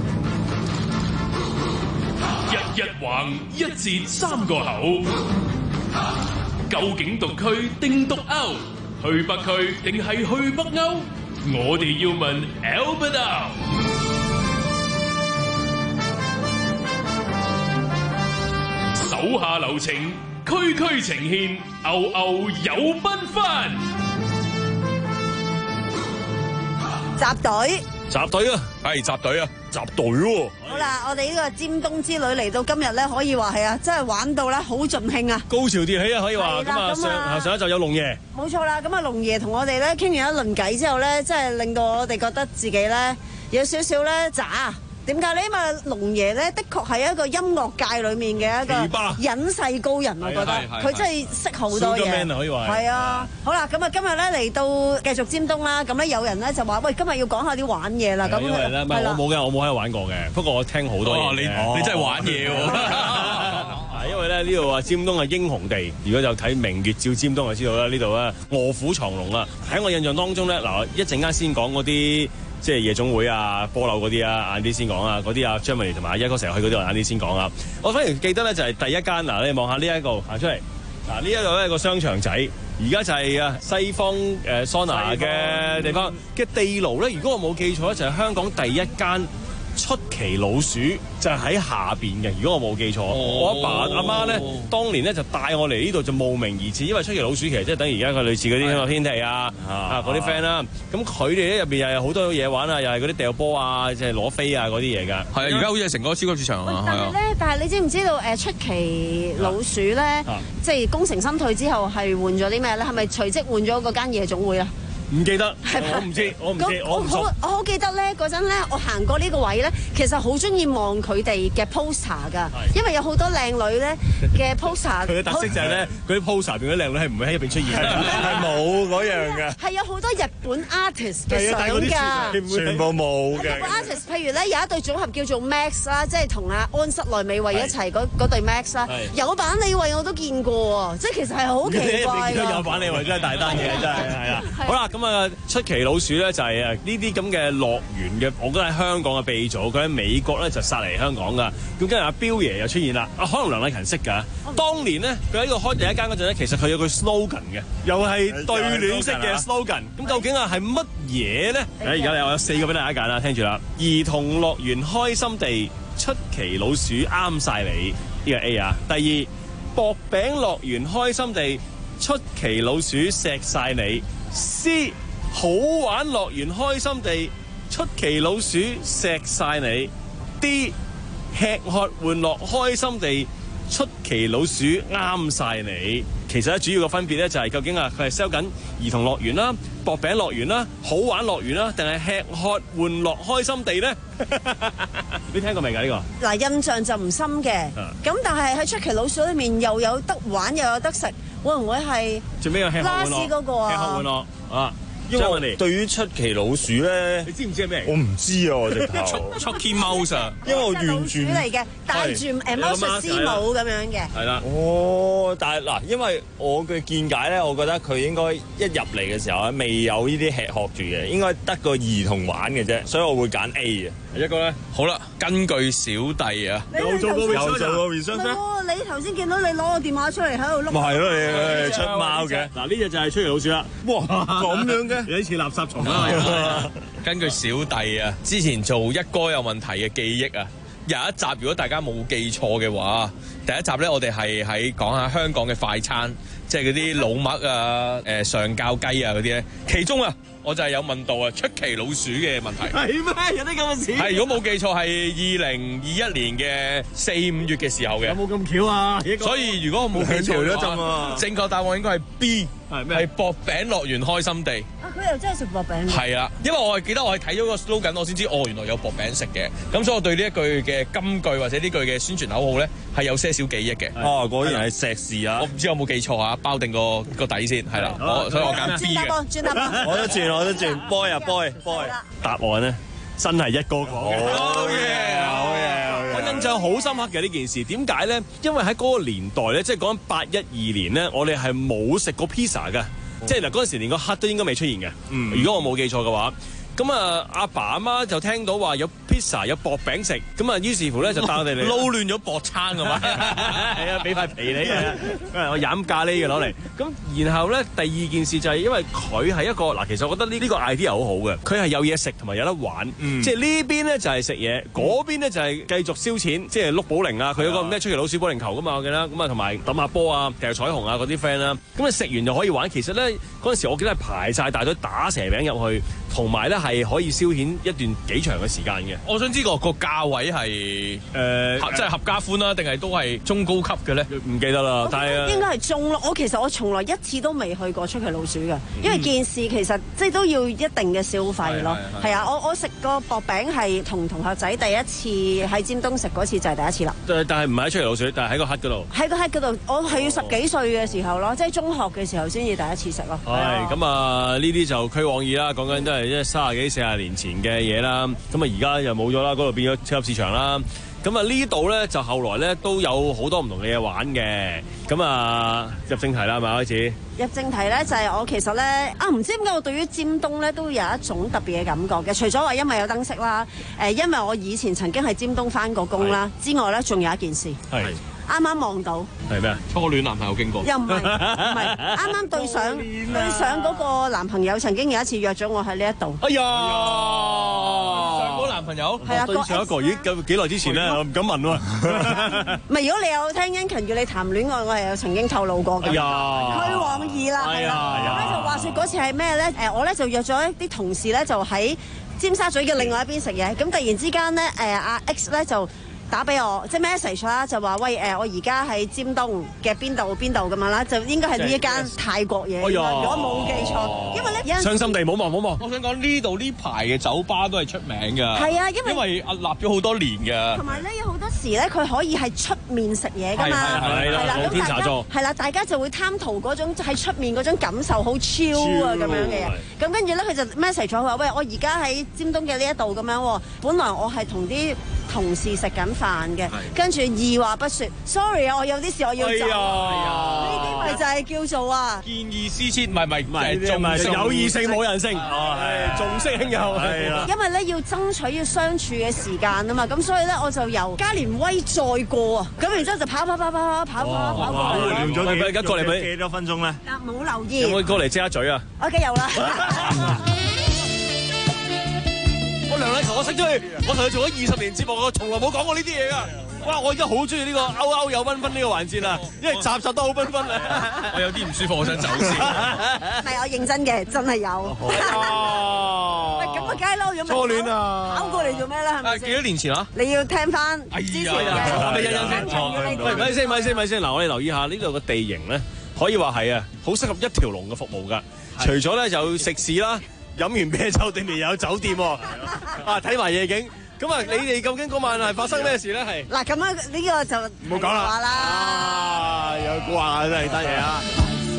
日日橫一節三個口，究竟獨區定獨歐？去北區定係去北歐？我哋要問 Albert。手下留情，區區呈現，牛牛有奔翻。 集隊， 集隊啊， 係集隊啊， 集隊喎。 好啦，我哋呢個尖東之旅嚟到今日咧，可以話係啊，真係玩到咧好盡興啊， 高潮迭起啊，可以話。咁啊，上上一集有龍爺。 冇錯啦，咁啊龍爺同我哋咧傾完一輪偈之後咧，真係令到我哋覺得自己咧有少少咧渣。 點解咧？因為龍爺咧，的確係一個音樂界裏面嘅一個隱世高人，我覺得佢真係識好多嘢。 可以話係啊，好啦，咁啊，今日咧嚟到繼續尖東啦。咁咧有人咧就話：喂，今日要講下啲玩嘢啦。咁因為咧，唔係我冇嘅，我冇喺度玩過嘅。不過我聽好多嘢。 你你真係玩嘢喎！ 因為咧呢度啊，尖東係英雄地。如果就睇明月照尖東就知道啦。呢度咧臥虎藏龍啦。喺我印象當中咧，嗱一陣間先講嗰啲。即係夜總會啊、波樓嗰啲啊，晏啲先講啊，嗰啲啊 Jeremy 同埋阿一哥成日去嗰度，晏啲先講啊。我反而記得咧就係第一間嗱，你望下呢一個行出嚟嗱，呢一度咧個商場仔，而家就係啊西方誒桑拿嘅地方嘅地牢咧。如果我冇記錯咧，就係香港第一間出奇老鼠就喺下邊嘅。如果我冇記錯，我阿爸阿媽咧當年咧就帶我嚟呢度就慕名而至，因為出奇老鼠其實即係等於而家佢類似嗰啲天地啊啊嗰啲 friend 啦。咁佢哋咧入邊又有好多嘢玩啊，又係嗰啲掉波啊，即係攞飛啊嗰啲嘢㗎。係啊，而家好似係成個超級市場啊。 但係咧，但係你知唔知道誒出奇老鼠咧，即係功成身退之後係換咗啲咩咧？係咪隨即換咗嗰間夜總會啊？ 唔記得，我唔知，我唔知，我唔熟。 我好記得咧，嗰陣咧，我行過呢個位咧，其實好中意望佢哋嘅 poster 㗎，因為有好多靚女咧嘅 poster。 佢嘅特色就係咧，嗰啲 poster 入邊嗰啲靚女係唔會喺入邊出現嘅，係冇嗰樣嘅。 係有好多日本 artist 嘅相㗎， 全部冇嘅。 日本 artist 譬如咧有一對組合叫做 Max 啦，即係同阿安室奈美惠一齊嗰嗰對 Max 啦，有版李惠我都見過喎，即係其實係好奇怪㗎。 有版李惠真係大單嘢，真係係啊。好啦，咁啊出奇老鼠咧就係啊呢啲咁嘅樂園嘅，我覺得喺香港嘅鼻祖，佢喺美國咧就殺嚟香港㗎。咁跟住阿彪爺又出現啦，啊可能梁禮勤識㗎。當年咧佢喺度開第一間嗰陣咧，其實佢有句 slogan 嘅，又係對聯式嘅 slogan。咁究竟啊係乜嘢咧？誒而家我有四個俾大家揀啦，聽住啦。兒童樂園開心地，出奇老鼠啱晒你，呢個 A 啊。第二，薄餅樂園開心地，出奇老鼠錫晒你。C，好玩樂園開心地，出奇老鼠錫晒你。D，吃喝玩樂開心地，出奇老鼠啱晒你。其實咧主要嘅分別咧就係究竟啊佢係 sell 緊兒童樂園啦、薄餅樂園啦、好玩樂園啦，定係吃喝玩樂開心地咧？你聽過未㗎呢個？ 嗱，印象就唔深嘅，咁但係喺出奇老鼠裏面又有得玩又有得食，會唔會係最尾個吃喝玩樂嗰個啊？ 吃喝玩樂啊！ 因為對於出奇老鼠咧， 你知唔知係咩？ 我唔知啊，我直頭。 Chucky Mouse 啊， 因為我完全老鼠嚟嘅，戴住誒魔術師帽咁樣嘅。 係啦。 哦，但係嗱，因為我嘅見解咧，我覺得佢應該一入嚟嘅時候咧，未有呢啲吃喝住嘅，應該得個兒童玩嘅啫，所以我會揀 A 嘅。 一個咧， 好啦，根據小弟啊， 又做過 research，又做過 research 咩？ 你頭先見到你攞個電話出嚟喺度碌， 咪係咯，你出貓嘅。 嗱呢隻就係出奇老鼠啦。 哇，咁樣嘅， 有啲似垃圾蟲啦。 根據小弟啊，之前做一哥有問題嘅記憶啊，有一集如果大家冇記錯嘅話，第一集咧我哋係喺講下香港嘅快餐，即係嗰啲老麥啊、誒上教雞啊嗰啲咧，其中啊。我就係有問到啊出奇老鼠嘅問題。 係咩？有啲咁嘅事？ 係，如果冇記錯係二零二一年嘅四五月嘅時候嘅。 有冇咁巧啊？ 所以如果我冇記錯嘅話，正確答案應該係 B， 係咩？係薄餅樂園開心地。 啊！佢又真係食薄餅。係啦，因為我係記得我係睇咗個 slogan，我先知哦原來有薄餅食嘅。咁所以我對呢一句嘅金句或者呢句嘅宣傳口號咧係有些少記憶嘅。 哦，果然係碩士啊！ 我唔知有冇記錯啊，包定個個底先係啦。我所以我揀 B 嘅。 轉答案， 我都轉，我都轉 boy 啊 boy boy。 答案咧真係一個講嘅。 好嘢，好嘢，好嘢！ 我印象好深刻嘅呢件事，點解咧？因為喺嗰個年代咧，即係講緊八一二年咧，我哋係冇食過 pizza 嘅，即係嗱嗰陣時連個黑都應該未出現嘅。嗯，如果我冇記錯嘅話。咁啊，阿爸阿媽就聽到話有 pizza 有薄餅食，咁啊於是乎咧就帶我哋嚟撈亂咗薄餐㗎嘛， 係啊，俾塊皮你啊，我飲咖喱嘅攞嚟。咁然後咧第二件事就係因為佢係一個嗱，其實我覺得呢呢個 idea 好好嘅，佢係有嘢食同埋有得玩，嗯、即係呢邊咧就係食嘢，嗰邊咧就係繼續燒錢，即係碌保齡啊，佢有個咩出奇老鼠保齡球噶嘛，我記得，咁啊同埋抌下波啊，掟彩虹啊嗰啲 friend 啦，咁啊食完就可以玩。其實咧嗰陣時我記得係排晒大隊打蛇餅入去，同埋咧係可以消遣一段幾長嘅時間嘅。 我想知個個價位係誒即係合家歡啦，定係都係中高級嘅咧？ 唔記得啦，但係應該係中咯。我其實我從來一次都未去過出奇老鼠嘅，因為件事其實即係都要一定嘅消費咯。係啊，我我食個薄餅係同同學仔第一次喺尖東食嗰次就係第一次啦。 但係唔係喺出奇老鼠，但係喺個黑嗰度。 喺個黑嗰度，我係要十幾歲嘅時候咯，即係中學嘅時候先至第一次食咯。 係咁啊，呢啲就俱往矣啦。講緊都係即係三十幾四十年前嘅嘢啦。咁啊，而家又冇咗啦，嗰度變咗超級市場啦。咁啊，呢度咧就後來咧都有好多唔同嘅嘢玩嘅。咁啊，入正題啦，係咪開始？ 入正題咧就係、是、我其實咧啊，唔知點解我對於尖東咧都有一種特別嘅感覺嘅。除咗話因為有燈飾啦，誒，因為我以前曾經喺尖東返過工啦之外咧，仲有一件事。係。啱啱望到係咩啊？初戀男朋友經過又唔係唔係，啱啱對上對上嗰個男朋友曾經有一次約咗我喺呢一度。 哎呀， 上嗰個男朋友係啊， 對上一個咦幾幾耐之前咧？我唔敢問喎。 唔係，如果你有聽殷勤與你談戀愛，我係有曾經透露過嘅。 哎呀， 俱往矣啦，係啦。咁咧就話説嗰次係咩咧？誒，我咧就約咗啲同事咧，就喺尖沙咀嘅另外一邊食嘢。咁突然之間咧，誒阿 X 咧就打俾我，即係 message 啦，就話喂誒，我而家喺尖東嘅邊度邊度咁樣啦，就應該係呢一間泰國嘢。如果冇記錯，因為咧傷心地冇望冇望。 我想講呢度呢排嘅酒吧都係出名㗎。 係啊，因為因為屹立咗好多年㗎。 同埋咧有好多時咧，佢可以係出面食嘢㗎嘛。 係啦，露天茶座。 係啦，大家就會貪圖嗰種喺出面嗰種感受，好超啊咁樣嘅嘢。咁跟住咧，佢就 message 咗佢話：喂，我而家喺尖東嘅呢一度咁樣。本來我係同啲同事食緊飯嘅，跟住二話不説 ，sorry 啊，我有啲事我要走。呢啲咪就係叫做啊見異思遷，唔係唔係唔係，唔係有異性冇人性，係重色輕友係啦。 因為咧要爭取要相處嘅時間啊嘛，咁所以咧我就由加連威再過啊，咁然之後就跑跑跑跑跑跑跑跑過嚟。 亂咗幾？而家過嚟俾幾多分鐘咧？ 啊，冇留意。 有冇過嚟遮下嘴啊？ 我梗有啦。 我梁禮勤，我識咗佢，我同佢做咗二十年節目，我從來冇講過呢啲嘢噶。哇！我而家好中意呢個歐歐有繽紛呢個環節啊，因為集集都好繽紛啊。 我有啲唔舒服，我想走先。 唔係，我認真嘅，真係有。喂，咁啊，梗係咯，有咩？ 初戀啊！ 跑過嚟做咩咧？係咪？ 幾多年前啊？ 你要聽翻之前嘅。 咪咪先，咪先，咪先。嗱，我哋留意下呢度嘅地形咧，可以話係啊，好適合一條龍嘅服務㗎。除咗咧有食肆啦。飲完啤酒對面有酒店喎，啊睇埋夜景，咁啊你哋究竟嗰晚係發生咩事咧？係嗱咁啊呢個就唔好講啦，啊有掛啊真係得嘢啊！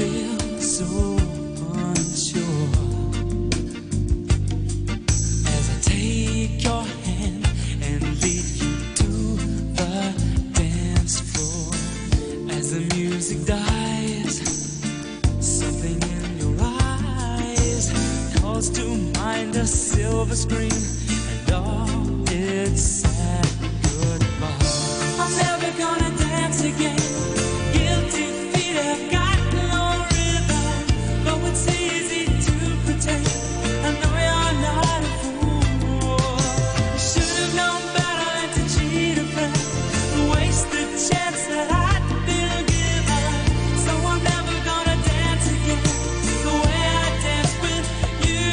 To mind a silver screen and all its sad goodbye. I'm never gonna dance again. Guilty feet have got no rhythm, though it's easy to pretend. I know you're not a fool. You should have known better than to cheat a friend and waste the chance that I'd been given. So I'm never gonna dance again the way I danced with you.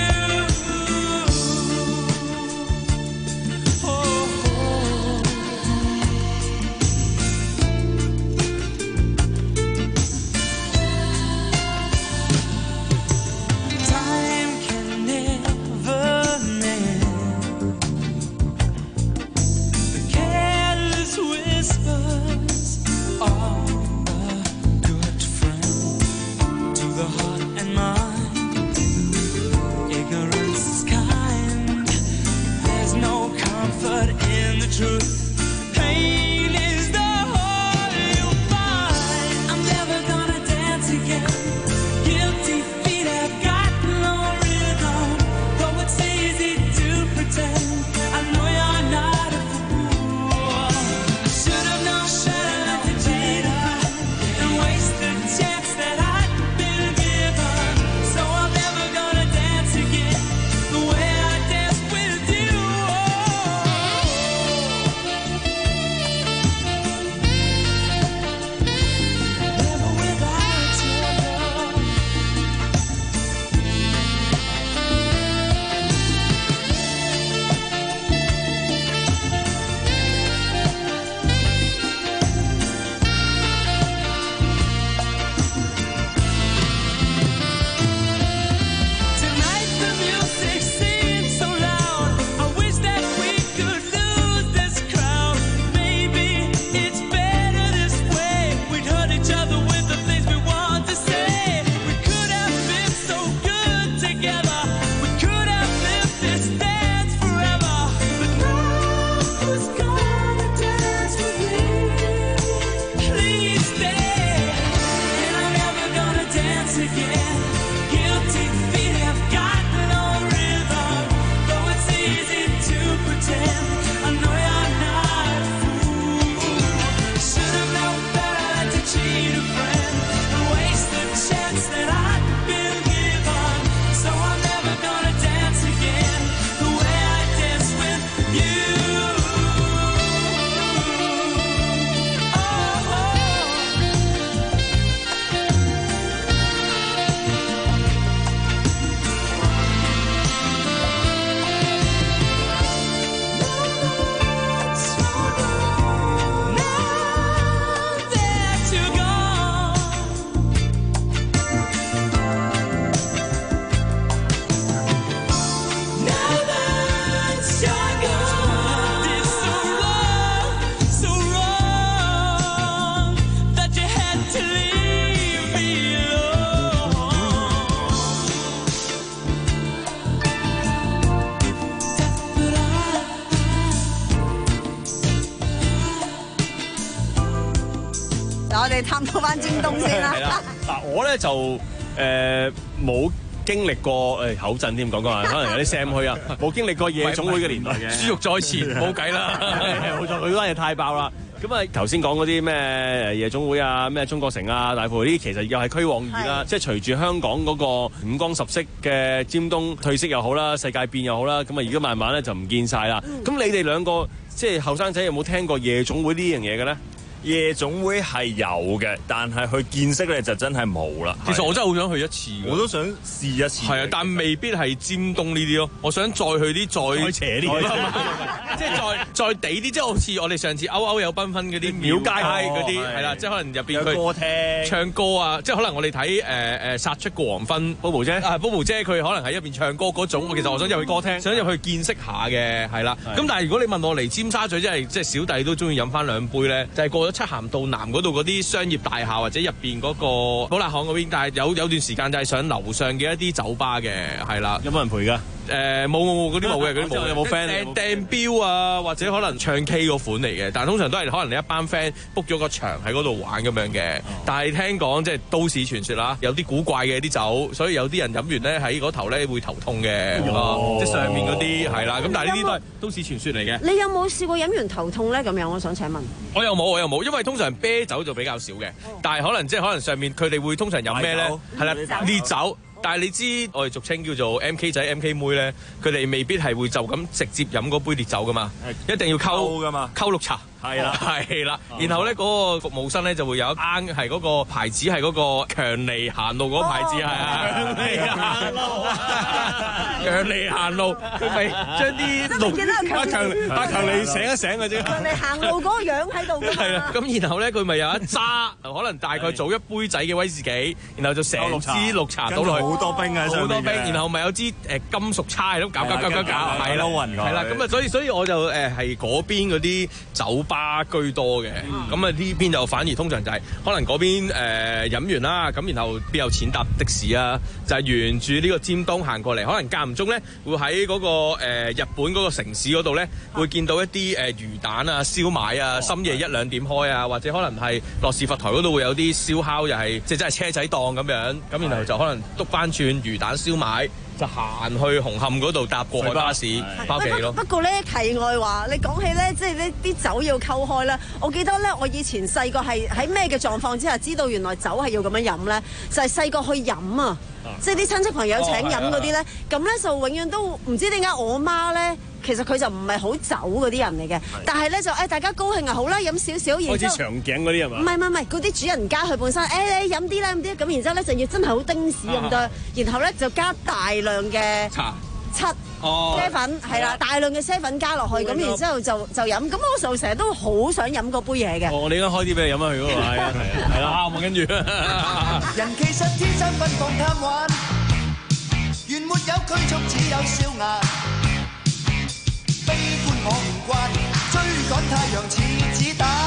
我哋探討翻尖東先啦。 嗱，我咧就誒冇。經歷過誒口震添，講講啊，可能有啲 Sam 去啊，冇經歷過夜總會嘅年代嘅， 豬肉在前冇計啦， 冇錯，佢嗰嘢太爆啦。咁啊，頭先講嗰啲咩夜總會啊，咩中國城啊、大埔呢啲，其實又係區往二啦。即係隨住香港嗰個五光十色嘅尖東褪色又好啦，世界變又好啦，咁啊而家慢慢咧就唔見晒啦。咁、嗯、你哋兩個即係後生仔有冇聽過夜總會呢樣嘢嘅咧？ 夜總會係有嘅，但係去見識咧就真係冇啦。 其實我真係好想去一次， 我都想試一次。 係啊，但未必係尖東呢啲咯。我想再去啲再， 再邪啲， 即係再再地啲，即係好似我哋上次歐歐有繽紛嗰啲廟街嗰啲，係啦，即係可能入邊佢歌廳唱歌啊，即係可能我哋睇誒誒殺出個黃昏 Bobo 姐啊 Bobo 姐佢可能喺入邊唱歌嗰種，其實我想入去歌廳，想入去見識下嘅，係啦。咁但係如果你問我嚟尖沙咀，即係即係小弟都中意飲翻兩杯咧，就係過咗漆咸道南嗰度嗰啲商業大廈或者入邊嗰個寶勒巷嗰邊，但係有有段時間就係上樓上嘅一啲酒吧嘅，係啦。 有冇人陪㗎？ 誒冇冇冇嗰啲冇嘅，嗰啲冇。 有冇 friend 掟標啊，或者可能唱 K 嗰款嚟嘅，但係通常都係可能你一班 friend book 咗個場喺嗰度玩咁樣嘅。但係聽講即係都市傳說啦，有啲古怪嘅啲酒，所以有啲人飲完咧喺嗰頭咧會頭痛嘅，即係上面嗰啲係啦。咁但係呢啲都係都市傳說嚟嘅。 你有冇試過飲完頭痛咧？咁樣我想請問。 我又冇，我又冇，因為通常啤酒就比較少嘅，但係可能即係可能上面佢哋會通常飲咩咧？係啦，烈酒。但係你知我哋俗稱叫做 M K 仔 M K 妹咧，佢哋未必係會就咁直接飲嗰杯烈酒噶嘛，一定要溝噶嘛，溝綠茶。係啦，係啦，然後咧嗰個服務生咧就會有一啱係嗰個牌子係嗰個強尼行路嗰個牌子係啊，強尼行路，強尼行路，佢咪將啲綠阿強阿強尼醒一醒嘅啫， 強尼行路嗰個樣喺度㗎嘛。 係啦，咁然後咧佢咪有一揸，可能大概做一杯仔嘅威士忌，然後就成支綠茶倒落去， 好多冰啊， 好多冰，然後咪有支誒金屬叉喺度攪攪攪攪攪，係啦，係啦，咁啊所以所以我就誒係嗰邊嗰啲酒吧居多嘅，咁啊呢邊就反而通常就係、是、可能嗰邊誒、呃、飲完啦，咁然後邊有錢搭的士啊，就係、是、沿住呢個尖東行過嚟，可能間唔中咧會喺嗰、那個、呃、日本嗰個城市嗰度咧會見到一啲誒、呃、魚蛋啊、燒賣啊，深夜一兩點開啊，或者可能係落士佛台嗰度會有啲燒烤，又係即係真係車仔檔咁樣，咁然後就可能篤翻轉魚蛋燒賣。就行去紅磡嗰度搭過海巴士翻屋企咯。不過咧題外話，你講起咧，即係呢啲酒要溝開啦。我記得咧，我以前細個係喺咩嘅狀況之下知道原來酒係要咁樣飲咧？就係細個去飲啊，即係啲親戚朋友請飲嗰啲咧，咁咧就永遠都唔知點解我媽咧。其實佢就唔係好酒嗰啲人嚟嘅，但係咧就誒大家高興啊好啦，飲少少，然之後長頸嗰啲係嘛？ 唔係唔係唔係，嗰啲主人家佢本身誒你飲啲啦飲啲，咁然之後咧就要真係好丁士咁多，然後咧就加大量嘅茶七啡粉係啦，大量嘅啡粉加落去，咁然之後就就飲。咁我就成日都好想飲嗰杯嘢嘅。 我哋而家開啲俾你飲啊，佢嗰個係啊係啦，啱啊跟住。 人其實天生奔放貪玩，原沒有拘束，只有笑顏。悲觀我唔慣，追趕太陽似子彈，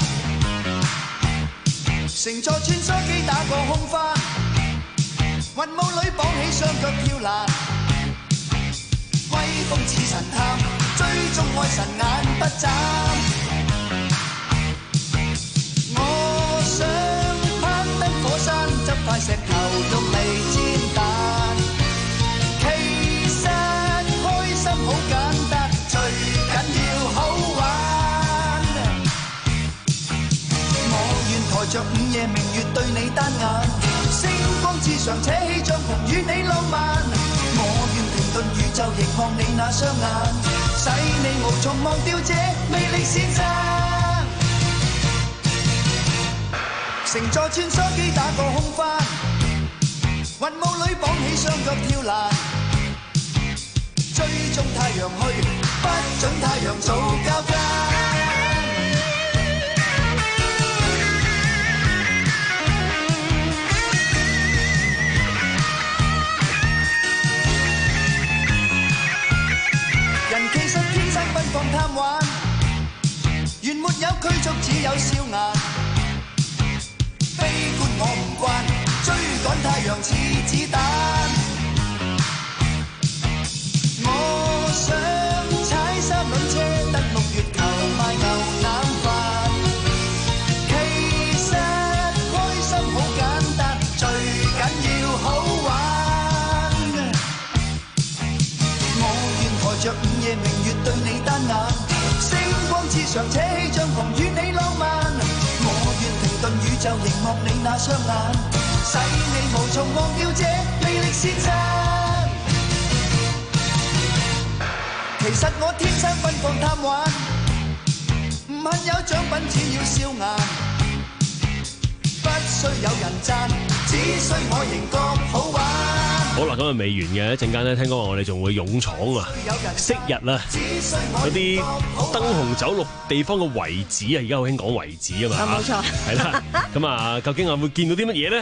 乘坐穿梭機打個空翻，雲霧裏綁起雙腳跳欄，威風似神探，追蹤愛神眼不眨。我想攀登火山，執塊石頭用嚟煎蛋，其實開心好簡單。最緊要好玩，我願抬着午夜明月對你單眼，星光之上扯起帳篷與你浪漫，我願停頓宇宙凝望你那雙眼，使你無從忘掉這魅力先生。乘坐穿梭機打個空翻，雲霧裏綁起雙腳跳欄，追蹤太陽去，不准太陽做交更。人其實天生奔放貪玩，原沒有拘束，只有笑顏。悲觀我唔慣，追趕太陽似子彈。我想踩三輪車登陸月球賣牛腩飯，其實着午夜明月對你單眼，星光之上扯起帳篷與你浪漫，我願停頓宇宙凝望你那雙眼，使你無從忘掉這魅力先生。其實我天生奔放貪玩，唔恨有獎品，只要笑顏，不需有人讚，只需我仍覺好玩。 好啦，咁啊未完嘅，一陣間咧聽講話我哋仲會勇闖啊，昔日啊嗰啲燈紅酒綠地方嘅遺址啊，而家好興講遺址啊嘛， 冇錯， 係啦，咁啊究竟啊會見到啲乜嘢咧？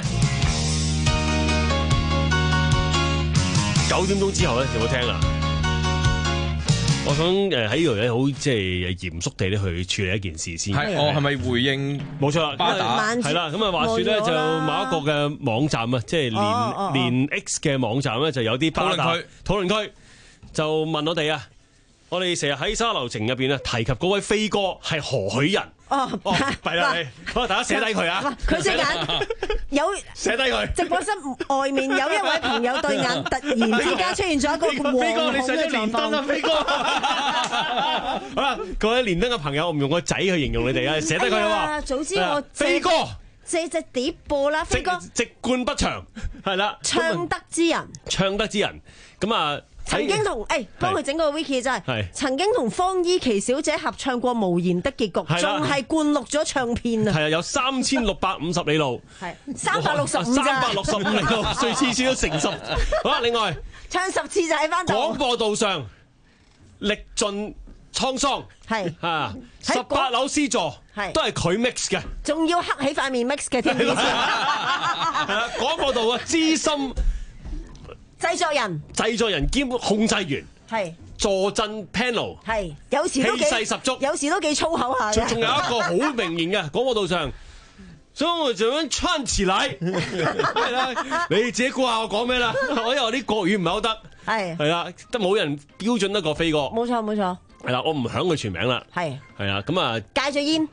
九點鐘之後咧有冇聽啊？我想誒喺呢度咧好即係嚴肅地咧去處理一件事先。 係，我係咪回應？ 冇錯啦， 巴打係啦。咁啊話說咧就某一個嘅網站啊，即係連連 X 嘅網站咧就有啲巴打討論區，就問我哋啊，我哋成日喺沙流情入邊啊提及嗰位飛哥係何許人？ 哦， 弊啦你，好大家寫低佢啊！ 佢隻眼有寫低佢。直播室外面有一位朋友對眼突然之間出現咗一個黃紅嘅狀況。 飛哥，好啦，各位連登嘅朋友，我唔用個仔去形容你哋啊，寫低佢啊！ 早知我飛哥借隻碟播啦，飛哥直貫不長，係啦， 唱得之人， 唱得之人，咁啊。 曾經同誒幫佢整個 wiki 真係，曾經同方依琪小姐合唱過《無言的結局》，仲係灌錄咗唱片啊！ 係啊，有三千六百五十里路， 係三百六十五三百六十五里路，最次次都成十。好啦，另外唱十次就喺翻度。 廣播道上歷盡滄桑， 係啊，十八樓 C 座，係都係佢 mix 嘅， 仲要黑起塊面 mix 嘅添。係啦，廣播道嘅資深製作人、 製作人兼控制員， 係坐鎮 panel， 係有時都幾氣勢十足， 有時都幾粗口下嘅。 仲有一個好明顯嘅廣播道上，所以我就咁串起來，係啦，你自己估下我講咩啦？我因為啲國語唔係好得，係係啦，得冇人標準得過飛哥， 冇錯冇錯， 係啦，我唔響佢全名啦，係係啊，咁啊戒咗煙。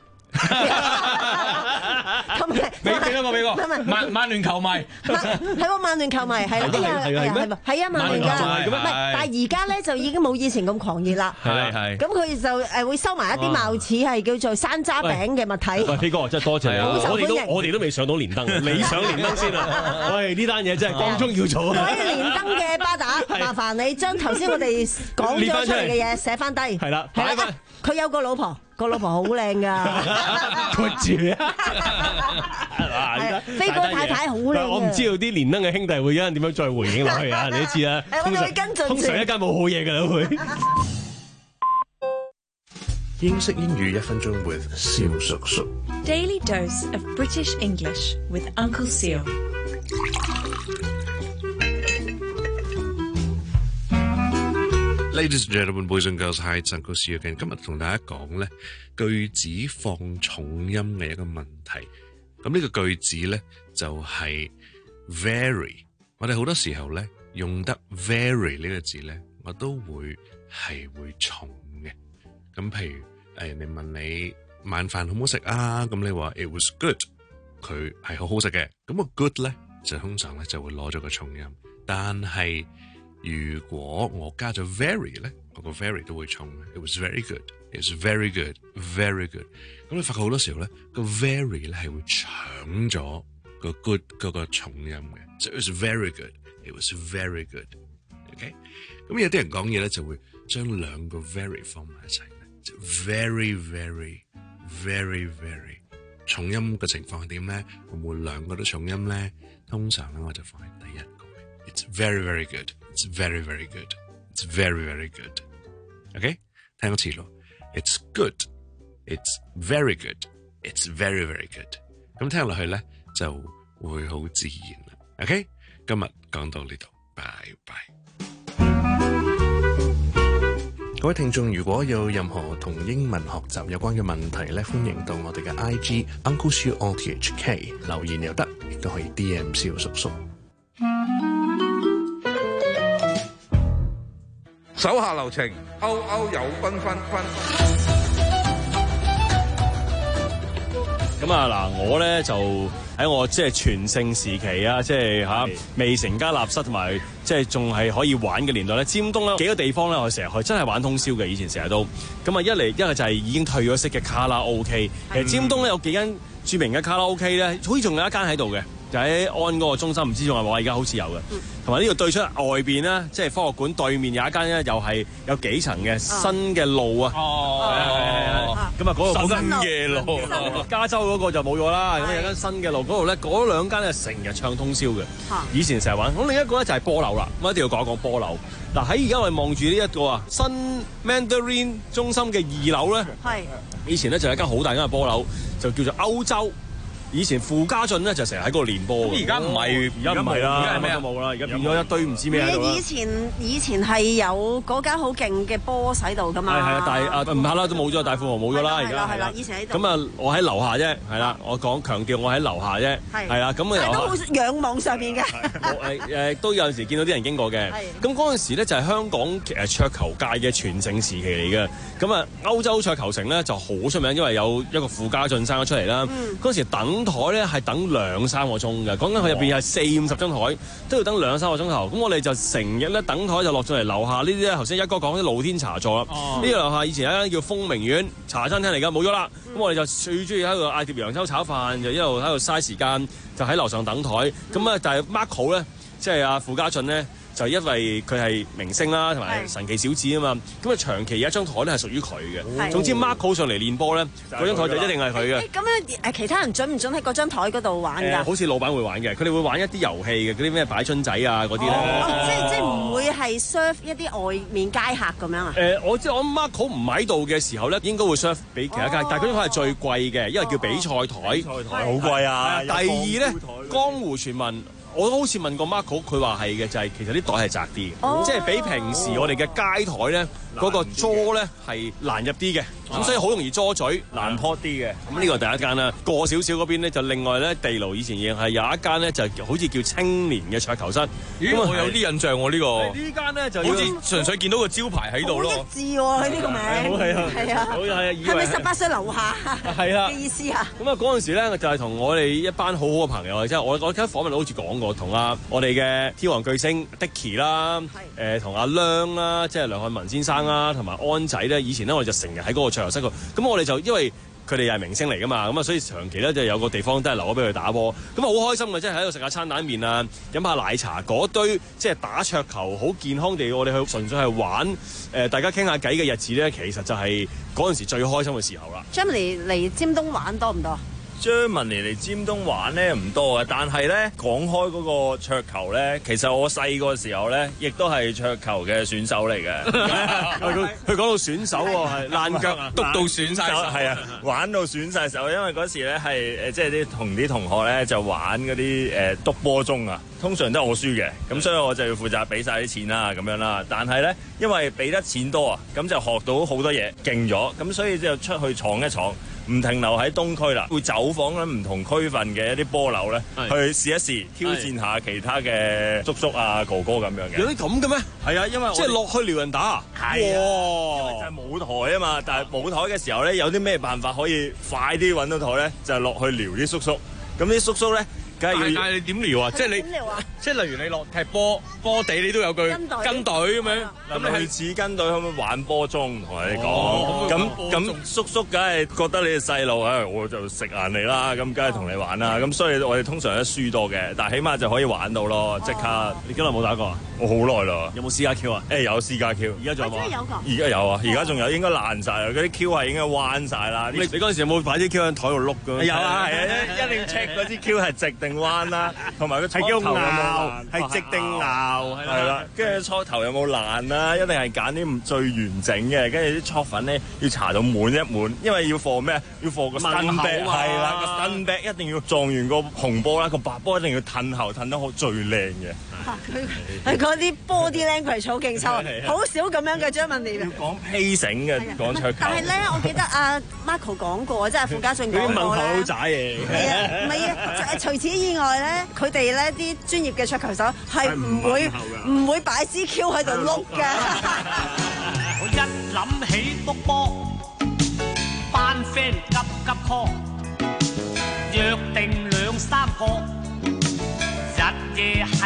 咁嘅， 俾俾啦，俾個曼曼聯球迷， 係喎曼聯球迷係啦，係啊係啊，係啊曼聯㗎，唔係，但係而家咧就已經冇以前咁狂熱啦， 係係， 咁佢就誒會收埋一啲貌似係叫做山楂餅嘅物體。 喂，飛哥真係多謝你，我哋都我哋都未上到連登，你上連登先啊！喂，呢單嘢真係光宗耀祖啊！ 各位連登嘅巴打，麻煩你將頭先我哋講咗出嚟嘅嘢寫翻低，係啦，係啦，佢有個老婆。個老婆好靚噶， 佢住啊！ 飛哥太太好靚。 我唔知道啲連登嘅兄弟會一陣點樣再回應落去啊！你都知啊， 我哋會跟進。 通常一間冇好嘢㗎啦會。 英式英語一分鐘 with 蕭叔叔。 Daily dose of British English with Uncle Seal。 Ladies and gentlemen, boys and girls, hi, it's Uncle Seal again。今日同大家講咧句子放重音嘅一個問題。咁呢個句子咧就係 very。我哋好多時候咧用得 very 呢個字咧，我都會係會重嘅。咁譬如誒人哋問你晚飯好唔好食啊？咁你話 it was good， 佢係好好食嘅。咁個 good 咧就通常咧就會攞咗個重音，但係如果我加咗 very 咧，我個 very 都會重嘅。It was very good. It was very good. Very good. 咁你發覺好多時候咧，個 very 咧係會搶咗個 good 嗰個重音嘅。So it was very good. It was very good. OK。咁有啲人講嘢咧就會將兩個 very 放埋一齊咧，就 very very very very 重音嘅情況係點咧？會唔會兩個都重音咧？通常咧我就放喺第一個。It's very very good. It's very very good. It's very very good. OK， 聽多次咯。It's good. It's very good. It's very very good. 咁聽落去咧就會好自然啦。OK， 今日講到呢度，拜拜。各位聽眾，如果有任何同英文學習有關嘅問題咧，歡迎到我哋嘅 I G Uncle Siu O T H K 留言又得，亦都可以 D M 蕭叔叔。 手下留情，歐歐有繽紛紛。 咁啊嗱，我咧就喺我即係全盛時期啊，即係嚇未成家立室同埋即係仲係可以玩嘅年代咧，尖東咧幾個地方咧，我成日去，真係玩通宵嘅。以前成日都咁啊，一嚟一個就係已經退咗息嘅卡拉 OK。其實尖東咧有幾間著名嘅卡拉 OK 咧，好似仲有一間喺度嘅。就喺安嗰個中心，唔知仲係咪話而家好似有嘅，同埋呢個對出外邊咧，即係科學館對面有一間咧，又係有幾層嘅新嘅路啊！哦，咁啊嗰個新嘅路，加州嗰個就冇咗啦。咁有間新嘅路嗰度咧，嗰兩間咧成日唱通宵嘅。以前成日玩。咁另一個咧就係波樓啦，咁一定要講一講波樓。嗱喺而家我哋望住呢一個啊新 Mandarin 中心嘅二樓咧，係以前咧就係一間好大間嘅波樓，就叫做歐洲。以前傅家俊咧就成日喺嗰度練波嘅， 而家唔係， 而家唔係啦，而家係咩都冇啦，而家變咗一堆唔知咩喺度啦。 以前以前係有嗰間好勁嘅波喺度噶嘛。係係啊，但係啊唔怕啦，都冇咗，大富豪冇咗啦，而家係啦。以前喺度。咁啊，我喺樓下啫，係啦，我講強調我喺樓下啫，係啦，咁啊都好仰望上面嘅。 誒誒，都有陣時見到啲人經過嘅。咁嗰陣時咧就係香港誒桌球界嘅全盛時期嚟嘅。咁啊，歐洲桌球城咧就好出名，因為有一個傅家俊生咗出嚟啦。嗰陣時等台咧係等兩三個鐘嘅，講緊佢入邊係四五十張台，都要等兩三個鐘頭。咁我哋就成日咧等台就落咗嚟樓下呢啲咧，頭先一哥講啲露天茶座啦。呢個樓下以前有一間叫風明苑茶餐廳嚟㗎，冇咗啦。咁我哋就最中意喺度嗌碟揚州炒飯，就一路喺度嘥時間，就喺樓上等台。咁啊，但係 Marco 咧，即係阿傅家俊咧。就因為佢係明星啦，同埋神奇小子啊嘛，咁啊長期有一張台咧係屬於佢嘅。總之 Marco 上嚟練波咧，嗰張台就一定係佢嘅。 咁樣誒，其他人準唔準喺嗰張台嗰度玩㗎？ 好似老闆會玩嘅，佢哋會玩一啲遊戲嘅，嗰啲咩擺春仔啊嗰啲咧。 即即唔會係 serve 一啲外面街客咁樣啊？ 誒，我知我 Marco 唔喺度嘅時候咧，應該會 serve 俾其他街，但係嗰張台係最貴嘅，因為叫比賽台。比賽台好貴啊！ 第二咧，江湖傳聞。我都好似問過 Marco，佢話係嘅，就係、是、其實啲袋係窄啲嘅，哦、即係比平時我哋嘅街台咧嗰個桌咧係難入啲嘅，咁、啊、所以好容易捉嘴， 難撲啲嘅。 咁呢個第一間啦，過少少嗰邊咧就另外咧地牢以前亦係有一間咧就好似叫青年嘅桌球室。 咦，我有啲印象喎呢個。 呢間咧就好似純粹見到個招牌喺度咯。 好一致喎，佢呢個名。係啊，係啊， 好係係咪十八歲樓下？ 係啦嘅意思啊。 咁啊嗰陣時咧就係同我哋一班好好嘅朋友，即係我我聽訪問好似講過，同阿我哋嘅天王巨星 Dicky 啦，誒同阿梁啦，即係梁漢文先生啦，同埋安仔咧，以前咧我哋就成日喺嗰個桌球室度，咁我哋就因為佢哋又係明星嚟噶嘛，咁啊所以長期咧就有個地方都係留咗俾佢打波，咁啊好開心嘅，即係喺度食下餐蛋麵啊，飲下奶茶，嗰堆即係打桌球好健康地，我哋去純粹係玩誒、呃，大家傾下偈嘅日子咧，其實就係嗰陣時最開心嘅時候啦。 Germany 嚟尖東玩多唔多？ 張文嚟嚟尖東玩咧唔多嘅，但係咧講開嗰個桌球咧，其實我細個時候咧，亦都係桌球嘅選手嚟嘅。 佢佢講到選手喎，係爛腳啊，篤到選晒手， 係啊，玩到選晒手。因為嗰時咧係誒，即係啲同啲同學咧就玩嗰啲誒篤波鐘啊，通常都係我輸嘅，咁所以我就要負責俾晒啲錢啦，咁樣啦。但係咧，因為俾得錢多啊，咁就學到好多嘢，勁咗，咁所以就出去闖一闖。唔停留喺東區啦，會走訪緊唔同區份嘅一啲波樓咧，去試一試挑戰下其他嘅叔叔啊哥哥咁樣嘅。 有啲咁嘅咩？ 係啊，因為即係落去撩人打。 係啊，因為就係舞台啊嘛。但係舞台嘅時候咧，有啲咩辦法可以快啲揾到台咧？就係落去撩啲叔叔。咁啲叔叔咧，梗係要。 但係你點撩啊？即係你，即係例如你落踢波波地，你都有句跟隊咁樣。 咁你類似跟隊可唔可以玩波鐘？同你講，咁咁叔叔梗係覺得你係細路，唉，我就食硬你啦，咁梗係同你玩啦。咁所以我哋通常都輸多嘅，但係起碼就可以玩到咯，即刻。你幾耐冇打過啊？我好耐啦。有冇私家 Q 啊？誒有私家 Q， 而家仲有冇？而家有啊，而家仲有，應該爛晒啦，嗰啲 Q 係應該彎晒啦。你你嗰陣時有冇擺啲 Q 喺台度碌㗎？有啊，係啊，一定 check 嗰啲 Q 係直定彎啦，同埋個搓頭有冇爛，係直定拗，係啦，跟住搓頭有冇爛啦，一定係揀啲最完整嘅，跟住啲搓粉咧要搽到滿一滿，因為要放咩？要放個新 back，係啦，個新 back 一定要撞完個紅波啦，個白波一定要褪後褪得好最靚嘅。 佢佢嗰啲 body language 好勁抽，好少咁樣嘅張文烈。 要講 pacing 嘅講桌球。 但係咧，我記得阿 Marco 講過，即係傅家俊講過咧。 啲問題好渣嘢。 係啊，唔係啊，除此以外咧，佢哋咧啲專業嘅桌球手係唔會唔會擺支 Q 喺度碌㗎。 我一諗起篤波，班 friend 急急 call，約定兩三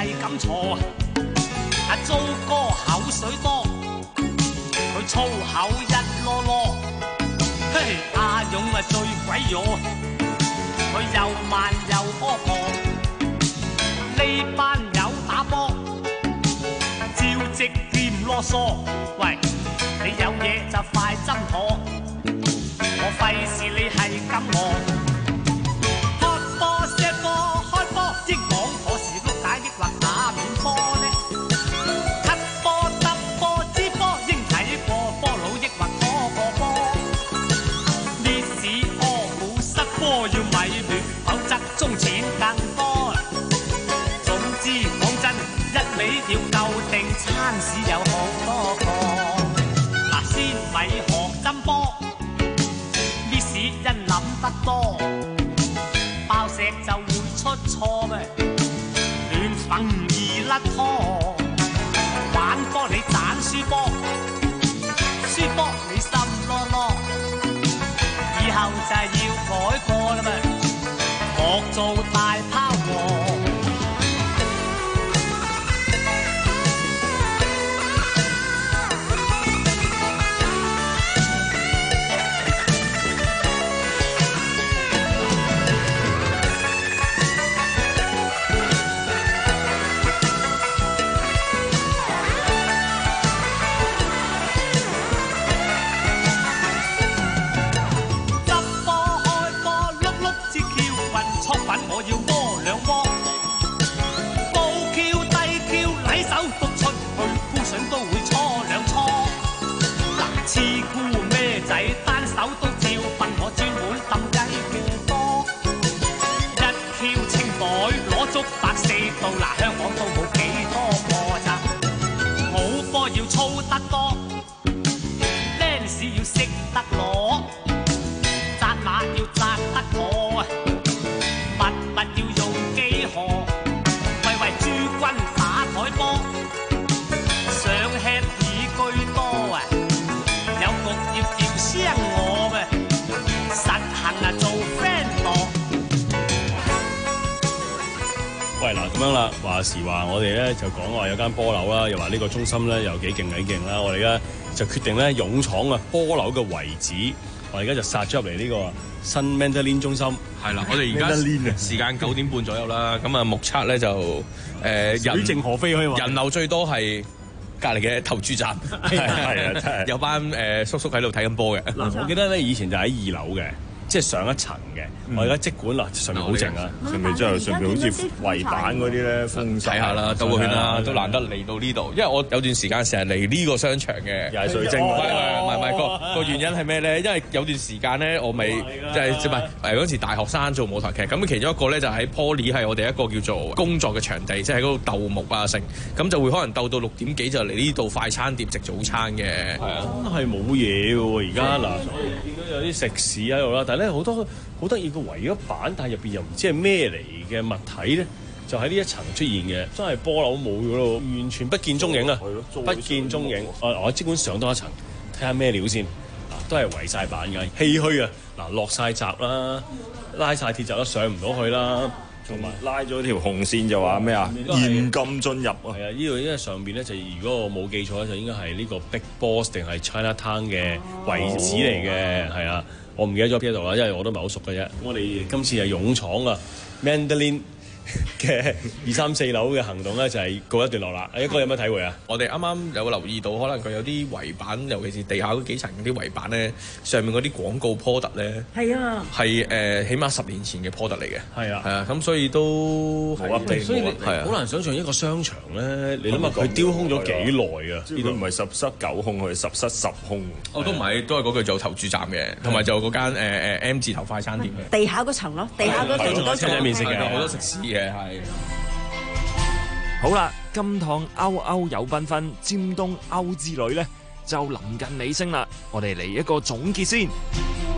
係咁錯。阿糟哥口水多，佢粗口一籮籮。嘿，阿勇啊最鬼咗，佢又慢又苛刻。呢班友打波，照直添囉嗦。喂，你有嘢就快斟妥，我費事你係咁我。開波 set 波開波，應講我是碌打抑或打面波呢？咳波揼波支波，應睇過波佬抑或拖過波。呢市柯股失波要咪亂，否則中錢更多。總之講真，一味要夠定餐市有好多個。嗱，先咪學針波，呢市因諗得多，爆石就會出錯嘅，亂揈易甩拖。玩波你盞輸波，輸波你心囉囉，以後就係要改過啦嘛，學做大拋鑊。我要窩兩窩，高 Q 低 Q 禮手督出去，箍筍都會搓兩搓。嗱，黐箍咩仔單手都照笨，我專門揼雞嘅多。一 Q 清袋攞足百四度，嗱，香港都冇幾多個咋。好波要操得多，僆屎要識得攞，紮馬要紮得妥啊！物物要用機河，為為諸君打台波，想吃以居多啊！有局要叫聲我嘅，實行啊做 friend 多。 喂，嗱咁樣啦，話時話我哋咧就講話有間波樓啦，又話呢個中心咧又幾勁幾勁啦，我哋而家就決定咧勇闖啊波樓嘅遺址，我而家就殺咗入嚟呢個新 Mandarin 中心。 係啦，我哋而家時間九點半左右啦，咁啊目測咧就誒、呃、 水靜河飛可以話人流最多係隔離嘅投注站， 係啊，真係有班誒、呃、叔叔喺度睇緊波嘅。 嗱，我記得咧以前就喺二樓嘅，即係上一層嘅。我而家即管啦，上面好靜啊， 上面之後上面好似圍板嗰啲咧，封睇下啦，兜個圈啦，都難得嚟到呢度。因為我有段時間成日嚟呢個商場嘅， 又係水晶。 唔係唔係唔係個個原因係咩咧？因為有段時間咧，我咪即係即係誒嗰陣時大學生做舞台劇，咁其中一個咧就喺 Poly 係我哋一個叫做工作嘅場地，即係喺嗰度鬥木啊成，咁就會可能鬥到六點幾就嚟呢度快餐店食早餐嘅。 係啊，真係冇嘢嘅喎，而家嗱，見到有啲食肆喺度啦，但係咧好多好得意嘅圍咗板，但係入邊又唔知係咩嚟嘅物體咧，就喺呢一層出現嘅，真係波樓冇咗咯，完全不見蹤影啊！不見蹤影。我我即管上多一層，睇下咩料先。嗱，都係圍晒板嘅，唏噓啊！嗱，落晒閘啦，拉晒鐵閘都上唔到去啦， 同埋拉咗條紅線就話咩啊？嚴禁進入啊！ 係啊，呢度因為上邊咧就如果我冇記錯咧，就應該係呢個 Big Boss 定係 Chinatown 嘅遺址嚟嘅，係啊。我唔記得咗邊度啦，因為我都唔係好熟嘅啫。我哋今次係勇闖啊 Mandarin 嘅二三四樓嘅行動咧，就係告一段落啦。一哥有咩體會啊？ 我哋啱啱有留意到，可能佢有啲圍板，尤其是地下嗰幾層嗰啲圍板咧，上面嗰啲廣告 product 咧， 係啊， 係誒、呃、起碼十年前嘅 product 嚟嘅。 係啊， 係啊，咁所以都好 update，所以係啊，好難想象一個商場咧，你諗下佢丟空咗幾耐啊？ 呢度唔係十室九空，佢十室十空。 我都唔係，都係嗰句做投注站嘅，同埋就嗰間誒誒 M 字頭快餐店嘅。 地下嗰層咯，地下嗰層都車仔麵食嘅， 好多食肆嘅係。 好啦，今趟歐歐有繽紛尖東歐之旅呢，就臨近尾聲啦。我哋嚟一個總結先。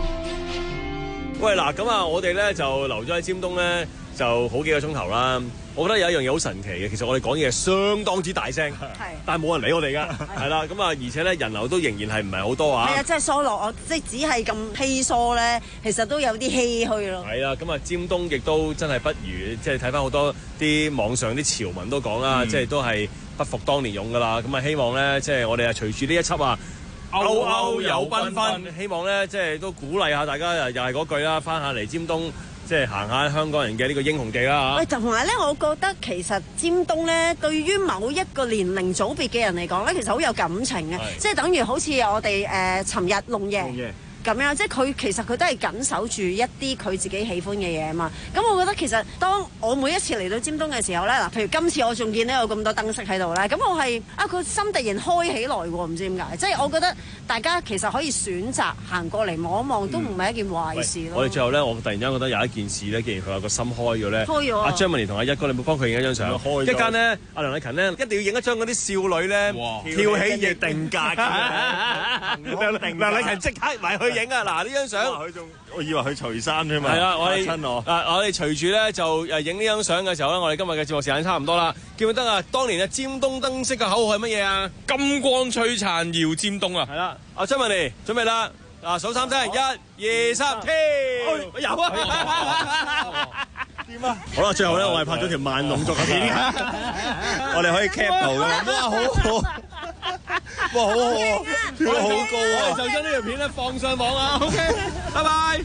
喂，嗱咁啊，我哋咧就留咗喺尖東咧，就好幾個鐘頭啦。 我覺得有一樣嘢好神奇嘅，其實我哋講嘢相當之大聲，但係冇人理我哋㗎，係啦，咁啊，而且咧人流都仍然係唔係好多啊。 係啊，即係疏落，即係只係咁稀疏咧，其實都有啲唏噓咯。 係啦，咁啊，尖東亦都真係不如，即係睇翻好多啲網上啲潮文都講啦，即係都係不復當年勇㗎啦。咁啊，希望咧，即係我哋啊，隨住呢一輯啊。歐歐有繽紛，希望咧即係都鼓勵下大家，又又係嗰句啦，翻下嚟尖東，即係行下香港人嘅呢個英雄地啦嚇。 喂，同埋咧，我覺得其實尖東咧，對於某一個年齡組別嘅人嚟講咧，其實好有感情嘅，即係等於好似我哋誒尋日龍爺咁樣，即係佢其實佢都係緊守住一啲佢自己喜歡嘅嘢啊嘛。咁我覺得其實當我每一次嚟到尖東嘅時候咧，嗱，譬如今次我仲見到有咁多燈飾喺度咧，咁我係啊個心突然開起來喎，唔知點解。即係我覺得大家其實可以選擇行過嚟望一望，都唔係一件壞事咯。 我哋最後咧，我突然間覺得有一件事咧，既然佢有個心開咗咧， 開咗阿張文蓮同阿一哥，你冇幫佢影一張相？ 開咗一間咧，阿梁禮勤咧，一定要影一張嗰啲少女咧跳起亦定格嘅。梁梁禮勤即刻埋去影啊！嗱，呢張相。 佢仲，我以為佢除衫啫嘛。 係啦，我哋親我。 啊，我哋隨住咧就誒影呢張相嘅時候咧，我哋今日嘅節目時間差唔多啦。記唔記得啊？當年嘅尖東燈飾嘅口號係乜嘢啊？ 金光璀璨耀尖東啊！ 係啦，阿張文妮準備啦，嗱數三聲，一、二、三，跳！有啊！點啊？好啦，最後咧，我係拍咗條慢動作嘅片，我哋可以 cap 圖㗎。哇，好好！哇，好好啊！跳得好高啊！就將呢條片咧放上網啊 ！OK， 拜拜。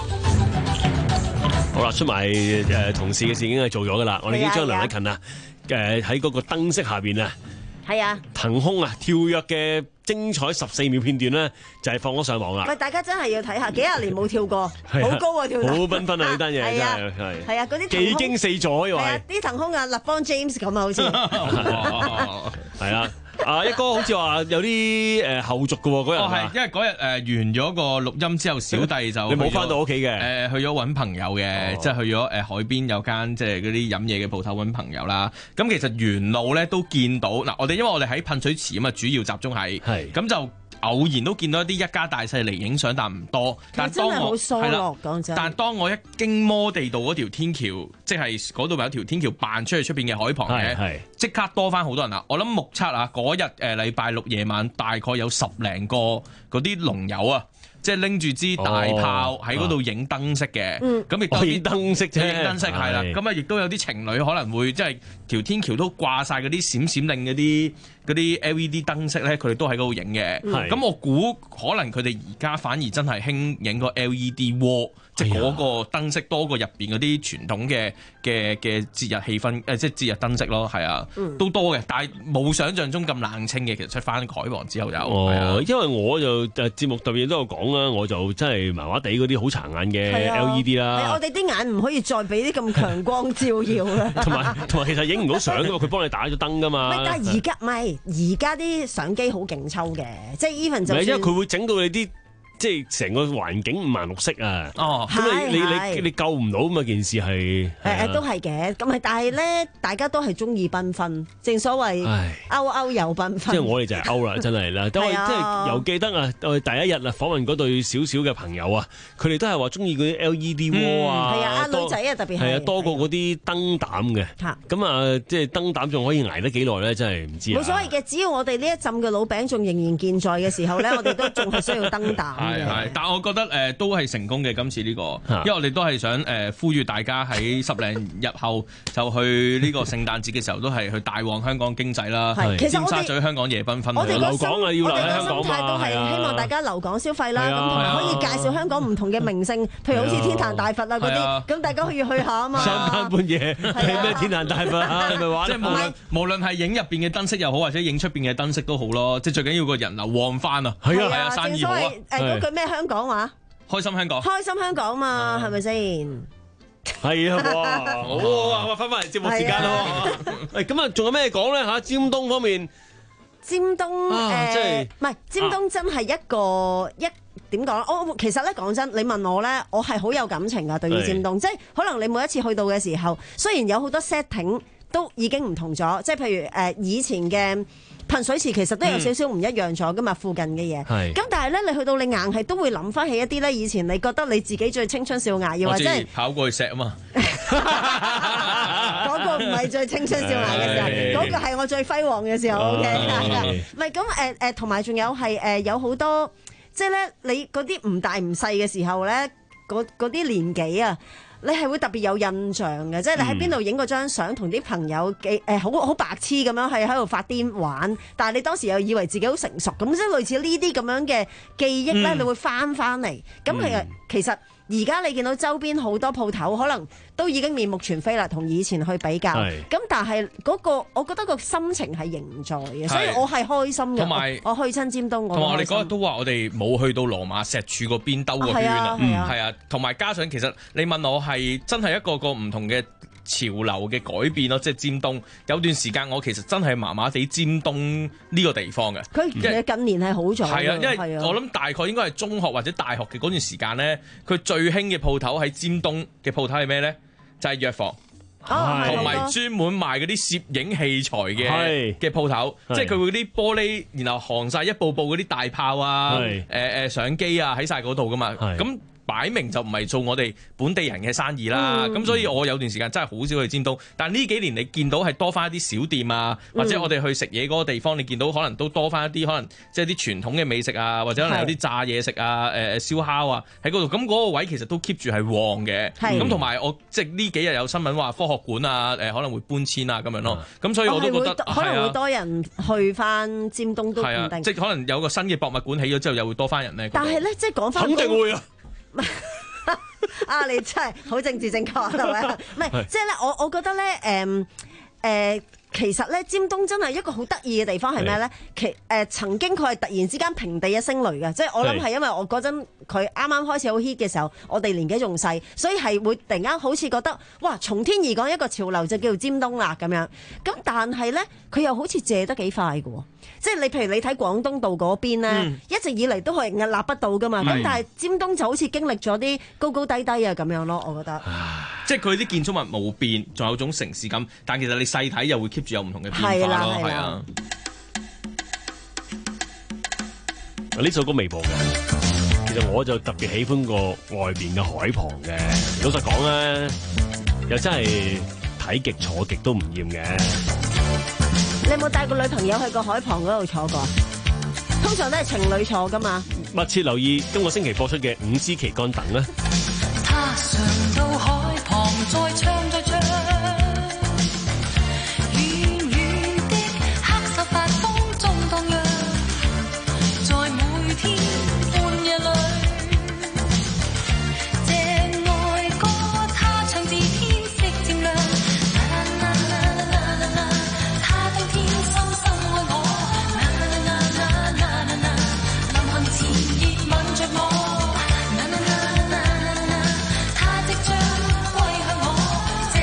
好啦，出埋誒同事嘅事已經係做咗噶啦，我哋已經將梁禮勤啊誒喺嗰個燈飾下邊啊， 係啊， 騰空啊跳躍嘅精彩十四秒片段咧，就係放咗上網啦。 喂，大家真係要睇下，幾廿年冇跳過，好高啊跳得， 好繽紛啊呢單嘢真係係係啊，嗰啲技驚四座又係啲騰空啊，立邦 James 咁啊，好似係啊。啊一哥好似話有啲誒後續嘅喎嗰日， 哦係，因為嗰日誒完咗個錄音之後，小弟就你冇翻到屋企嘅， 誒去咗揾朋友嘅，即係去咗誒海邊有間即係嗰啲飲嘢嘅鋪頭揾朋友啦。咁其實沿路咧都見到嗱，我哋因為我哋喺噴水池啊嘛，主要集中喺，係咁就偶然都見到一啲一家大細嚟影相，但唔多。但當我係啦，講真，但當我一經摩地道嗰條天橋，即係嗰度有條天橋扮出去出邊嘅海旁嘅，即刻多翻好多人啦。我諗目測啊，嗰日誒禮拜六夜晚大概有十零個嗰啲龍友啊。即係拎住支大炮喺嗰度影燈飾嘅，咁亦都影燈飾啫， 影燈飾係啦。咁啊，亦都有啲情侶可能會即係條天橋都掛晒嗰啲閃閃令嗰啲嗰啲 L E D 燈飾咧，佢哋都喺嗰度影嘅。咁我估可能佢哋而家反而真係興影個 L E D wall，即係嗰個燈飾多過入邊嗰啲傳統嘅嘅嘅節日氣氛誒，即係節日燈飾咯，係啊，都多嘅，但係冇想象中咁冷清嘅。其實出翻海王之後就哦，因為我就誒節目特別都有講啦，我就真係麻麻地嗰啲好殘眼嘅 L E D 啦。 我哋啲眼唔可以再俾啲咁強光照耀啦。 同埋同埋其實影唔到相㗎嘛，佢幫你打咗燈㗎嘛。 但係而家唔係而家啲相機好勁抽嘅，即係 even 就算因為佢會整到你啲。即係成個環境五顏六色啊！ 哦， 咁你你你你救唔到嘛？件事係誒誒都係嘅，咁係但係咧，大家都係中意繽紛，正所謂歐歐有繽紛。 即係我哋就係歐啦，真係啦。都係即係又記得啊！我哋第一日啊訪問嗰對少少嘅朋友啊，佢哋都係話中意嗰啲 L E D wall 啊， 係啊，女仔啊特別係係啊，多過嗰啲燈膽嘅。咁啊，即係燈膽仲可以捱得幾耐咧？真係唔知啊！ 冇所謂嘅，只要我哋呢一浸嘅老餅仲仍然健在嘅時候咧，我哋都仲係需要燈膽。 係係，但係我覺得誒、呃、都係成功嘅今次呢、呢個，因為我哋都係想誒、呃、呼籲大家喺十零日後就去呢個聖誕節嘅時候，都係去大旺香港經濟啦。尖沙咀香港夜繽紛， 我哋留港啊，要留喺香港嘛。 我哋個心態都係希望大家留港消費啦，咁同埋可以介紹香港唔同嘅名勝，譬如好似天壇大佛啊嗰啲，咁大家可以去下啊嘛。 三更半夜係咩天壇大佛啊？係咪玩？ 即係無論無論係影入邊嘅燈飾又好，或者影出邊嘅燈飾都好咯，即係最緊要個人流旺翻啊！ 係啊係啊，生意好啊！ 誒嗰句咩香港話？ 開心香港， 開心香港嘛，係咪先？ 係啊，哇！好啊，翻返嚟節目時間咯。誒，咁啊，仲有咩講咧？嚇，尖東方面， 尖東誒，唔係尖東真係一個一點講？我其實咧講真，你問我咧，我係好有感情噶對於尖東，即係可能你每一次去到嘅時候，雖然有好多 setting 都已經唔同咗，即係譬如誒以前嘅。噴水池其實都有少少唔一樣咗噶嘛，附近嘅嘢。咁但係咧，你去到你硬係都會諗翻起一啲咧，以前你覺得你自己最青春少艾，又或者係跑過去錫啊嘛。 嗰個唔係最青春少男嘅時候，嗰個係我最輝煌嘅時候。O K， 唔係咁誒誒，同埋仲有係誒有好多，即係咧你嗰啲唔大唔細嘅時候咧，嗰嗰啲年紀啊。你係會特別有印象嘅，即係你喺邊度影嗰張相，同啲朋友幾誒好好白痴咁樣係喺度發癲玩，但係你當時又以為自己好成熟，咁即係類似呢啲咁樣嘅記憶咧，嗯、你會翻翻嚟。咁其實其實而家你見到周邊好多鋪頭，可能都已經面目全非啦，同以前去比較。咁但係嗰個，我覺得個心情係仍在嘅，所以我係開心嘅。同埋我去親尖東，同埋我哋嗰日都話我哋冇去到羅馬石柱嗰邊兜個圈啊，係啊，同埋加上其實你問我係真係一個個唔同嘅潮流嘅改變咯，即係尖東有段時間我其實真係麻麻地尖東呢個地方嘅。 佢其實近年係好咗。 係啊，因為我諗大概應該係中學或者大學嘅嗰段時間咧，佢最興嘅鋪頭喺尖東嘅鋪頭係咩咧？就係藥房，同埋專門賣嗰啲攝影器材嘅嘅鋪頭，即係佢會啲玻璃，然後行晒一部部嗰啲大炮啊，誒誒相機啊喺晒嗰度噶嘛，咁。擺明就唔係做我哋本地人嘅生意啦，咁、嗯、所以我有段時間真係好少去尖東，但係呢幾年你見到係多翻一啲小店啊，或者我哋去食嘢嗰個地方，你見到可能都多翻一啲可能即係啲傳統嘅美食啊，或者可能有啲炸嘢食啊，誒誒燒烤啊喺嗰度，咁嗰個位其實都 keep 住係旺嘅，咁同埋我即係呢幾日有新聞話科學館啊，誒可能會搬遷啊咁樣咯，咁、嗯、所以我都覺得可能會多人去翻尖東都唔定， 即係可能有個新嘅博物館起咗之後又會多翻人咧。 但係咧，即係講翻肯定會啊！ 啊！你真係好政治正確係咪？唔係，即係咧，我我覺得咧，誒、嗯、誒、呃，其實咧，尖東真係一個好得意嘅地方係咩咧？其誒、呃、曾經佢係突然之間平地一聲雷嘅，即係我諗係因為我嗰陣佢啱啱開始好 hit 嘅時候，我哋年紀仲細，所以係會突然間好似覺得哇，從天而降一個潮流就叫做尖東啦咁樣。咁但係咧，佢又好似借得幾快嘅喎。即係你譬如你睇廣東道嗰邊咧，嗯、一直以嚟都係屹立不倒噶嘛，咁但係尖東就好似經歷咗啲高高低低啊咁樣咯，我覺得。 即係佢啲建築物冇變，仲有種城市感，但其實你細睇又會 keep 住有唔同嘅變化咯，係啊。 呢首歌未播嘅，其實我就特別喜歡個外邊嘅海旁嘅。老實講咧，又真係睇極坐極都唔厭嘅。 你有冇帶個女朋友去個海旁嗰度坐過？通常都係情侶坐噶嘛。 密切留意今個星期播出嘅五支旗杆等啦。 他常到海旁再唱再唱，遠遠的黑手發風中蕩漾，在每天半夜裏，這愛歌他唱至天色漸亮。這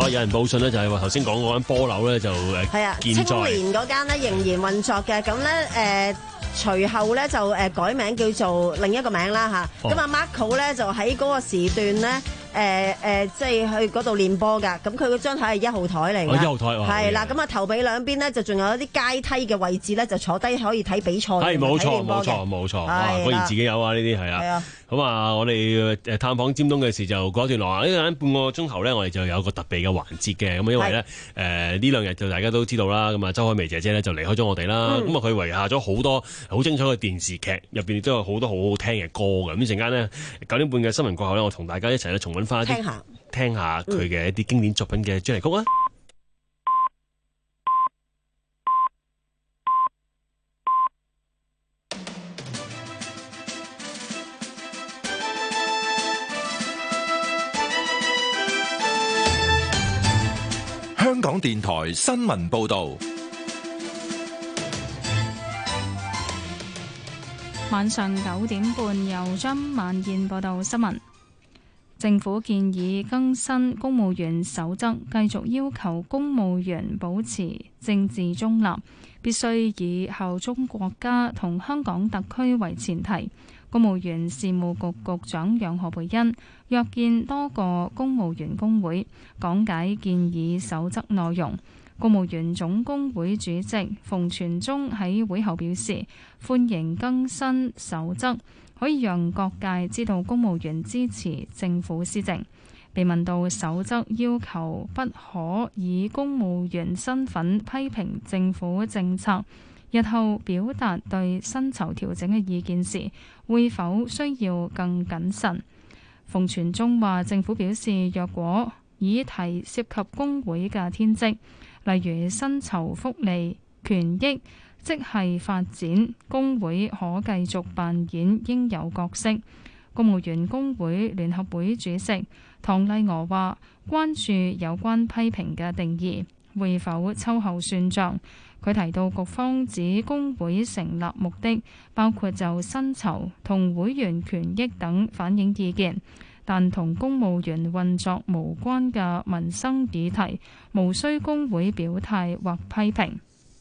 有人報信咧，就係話頭先講嗰間波樓咧就誒係啊，青健在年嗰間咧仍然運作嘅，咁咧誒隨後咧就誒改名叫做另一個名啦嚇。咁啊 Marco 咧就喺嗰個時段咧。誒、呃、誒、呃，即係去嗰度練波㗎，咁佢嗰張台係一號台嚟㗎， 哦、一號台係啦，咁啊頭尾兩邊咧就仲有一啲階梯嘅位置咧，就坐低可以睇比賽， 係冇錯冇錯冇錯，哇！果然自己有啊呢啲係啊，咁啊我哋誒探訪尖東嘅事就告一段落啊，呢陣半個鐘頭咧，我哋就有個特別嘅環節嘅，咁因為咧誒呢兩日就大家都知道啦，咁啊周海媚姐姐咧就離開咗我哋啦，咁啊佢遺下咗好多好精彩嘅電視劇，入邊亦都有好多好好聽嘅歌嘅，咁陣間咧九點半嘅新聞過後咧，我同大家一齊咧重溫翻聽下。 聽下佢嘅一啲經典作品嘅主題曲啊！ 香港電台新聞報道， 晚上九點半由張萬燕報道新聞。政府建議更新公務員守則，繼續要求公務員保持政治中立，必須以效忠國家同香港特區為前提。公務員事務局局長楊何蓓茵約見多個公務員工會，講解建議守則內容。公務員總工會主席馮傳宗喺會後表示，歡迎更新守則，可以讓各界知道公務員支持政府施政。被問到守則要求不可以公務員身份批評政府政策，日後表達對薪酬調整嘅意見時，會否需要更謹慎？馮傳宗話：政府表示，若果議題涉及工會嘅天職，例如薪酬福利、權益、職系發展，工會可繼續扮演應有角色。公務員工會聯合會主席唐麗娥話：關注有關批評嘅定義，會否秋後算賬？佢提到局方指工會成立目的包括就薪酬同會員權益等反映意見，但同公務員運作無關嘅民生議題，無需工會表態或批評。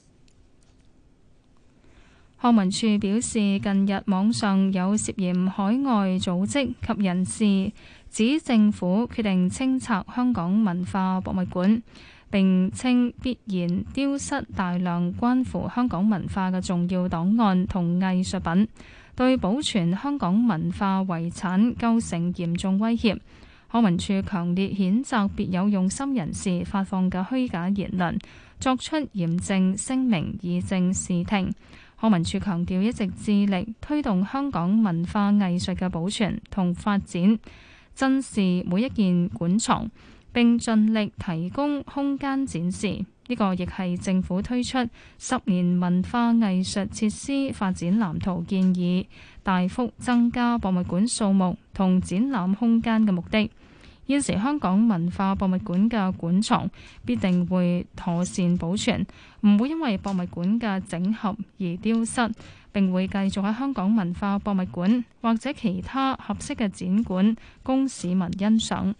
康文署表示，近日網上有涉嫌海外組織及人士指政府決定清拆香港文化博物館，並稱必然丟失大量關乎香港文化嘅重要檔案同藝術品，對保存香港文化遺產構成嚴重威脅。康文署強烈譴責別有用心人士發放嘅虛假言論，作出嚴正聲明以正視聽。康文署強調一直致力推動香港文化藝術嘅保存同發展，珍視每一件館藏，並盡力提供空間展示。呢個亦係政府推出十年文化藝術設施發展藍圖建議，大幅增加博物館數目同展覽空間嘅目的。現時香港文化博物館嘅館藏必定會妥善保存，唔會因為博物館嘅整合而丟失，並會繼續喺香港文化博物館或者其他合適嘅展館供市民欣賞。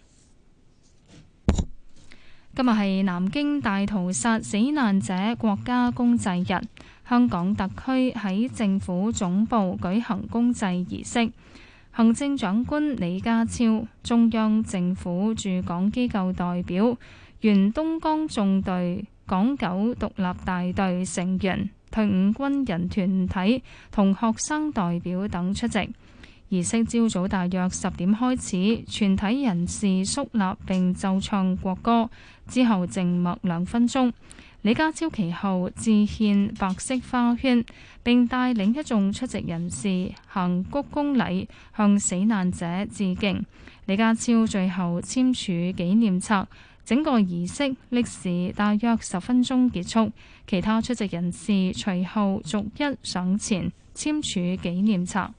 今日係南京大屠殺死難者國家公祭日，香港特區喺政府總部舉行公祭儀式。行政長官李家超、中央政府駐港機構代表、原東江縱隊港九獨立大隊成員、退伍軍人團體同學生代表等出席。儀式朝早大約十點開始，全體人士肅立並奏唱國歌，之後靜默兩分鐘。李家超其後致獻白色花圈，並帶領一眾出席人士行鞠躬禮，向死難者致敬。李家超最後簽署紀念冊，整個儀式歷時大約十分鐘結束。其他出席人士隨後逐一上前簽署紀念冊。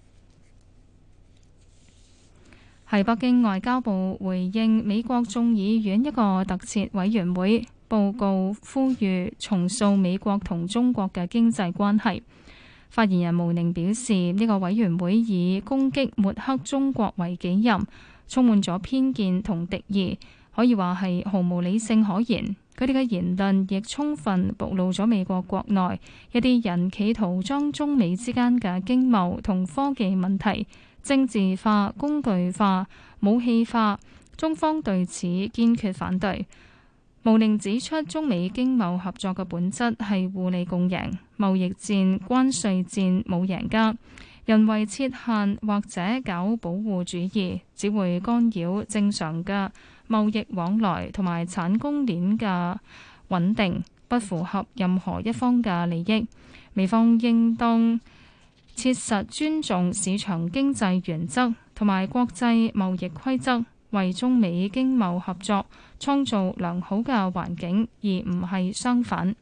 喺北京，外交部回應美國眾議院一個特設委員會報告，呼籲重塑美國同中國嘅經濟關係。發言人毛寧表示，呢個委員會以攻擊抹黑中國為己任，充滿咗偏見同敵意，可可以話係毫無理性可言。佢哋嘅言論亦充分暴露咗美國國內一啲人企圖將中美之間嘅經貿同科技問題政治化、工具化、武器化。中方對此堅決反對。毛寧指出，中美經貿合作嘅本質係互利共贏，貿易戰、關稅戰冇贏家，人為設限或者搞保護主義，只會干擾正常嘅貿易往來同埋產供鏈嘅穩定，不符合任何一方嘅利益。美方應當切實尊重市場經濟原則同埋國際貿易規則，為中美經貿合作創造良好嘅環境，而唔係相反。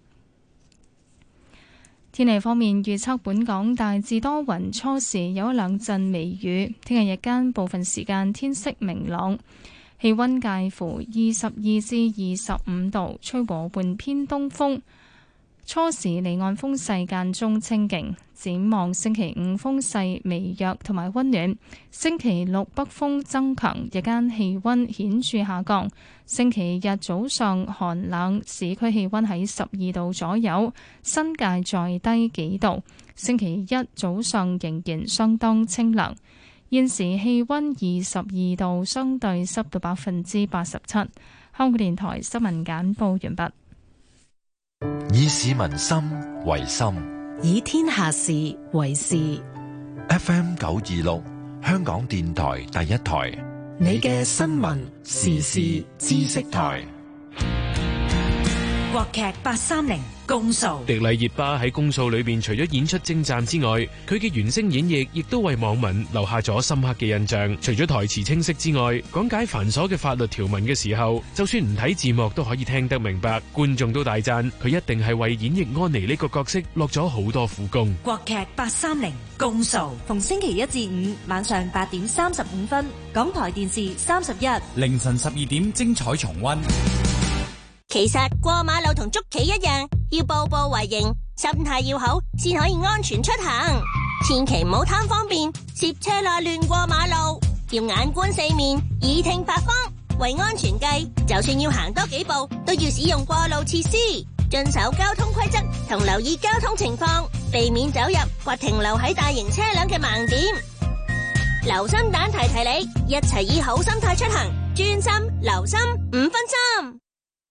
天氣方面預測，本港大致多雲，初時有一兩陣微雨。聽日日間部分時間天色明朗，氣溫介乎二十二至二十五度，吹和緩偏東風。初時離岸風勢間中清勁，展望星期五風勢微弱同埋溫暖，星期六北風增強，日間氣溫顯著下降。星期日早上寒冷，市區氣溫喺十二度左右，新界再低幾度。星期一早上仍然相當清涼。現時氣溫二十二度，相對濕度百分之八十七。香港電台新聞簡報完畢。 以市民心為心， 以天下事為事。 F M 九二六，香港電台第一台， 你嘅新聞時事知識台。國劇八三零公訴。 迪麗熱巴喺公訴裏邊，除咗演出精湛之外，佢嘅原聲演繹亦都為網民留下咗深刻嘅印象。除咗台詞清晰之外，講解繁瑣嘅法律條文嘅時候，就算唔睇字幕都可以聽得明白。觀眾都大讚佢一定係為演繹安妮呢個角色落咗好多苦功。 國劇八三零公訴， 逢星期一至五晚上八點三十五分，港台電視三十一， 凌晨十二點精彩重溫。 其實過馬路同捉棋一樣，要步步為營，心態要好，先可以安全出行。千祈唔好貪方便，涉車罅亂過馬路，要眼觀四面，耳聽八方。為安全計，就算要行多幾步，都要使用過路設施，遵守交通規則同留意交通情況，避免走入或停留喺大型車輛嘅盲點。留心蛋提提你，一齊以好心態出行，專心留心五分心。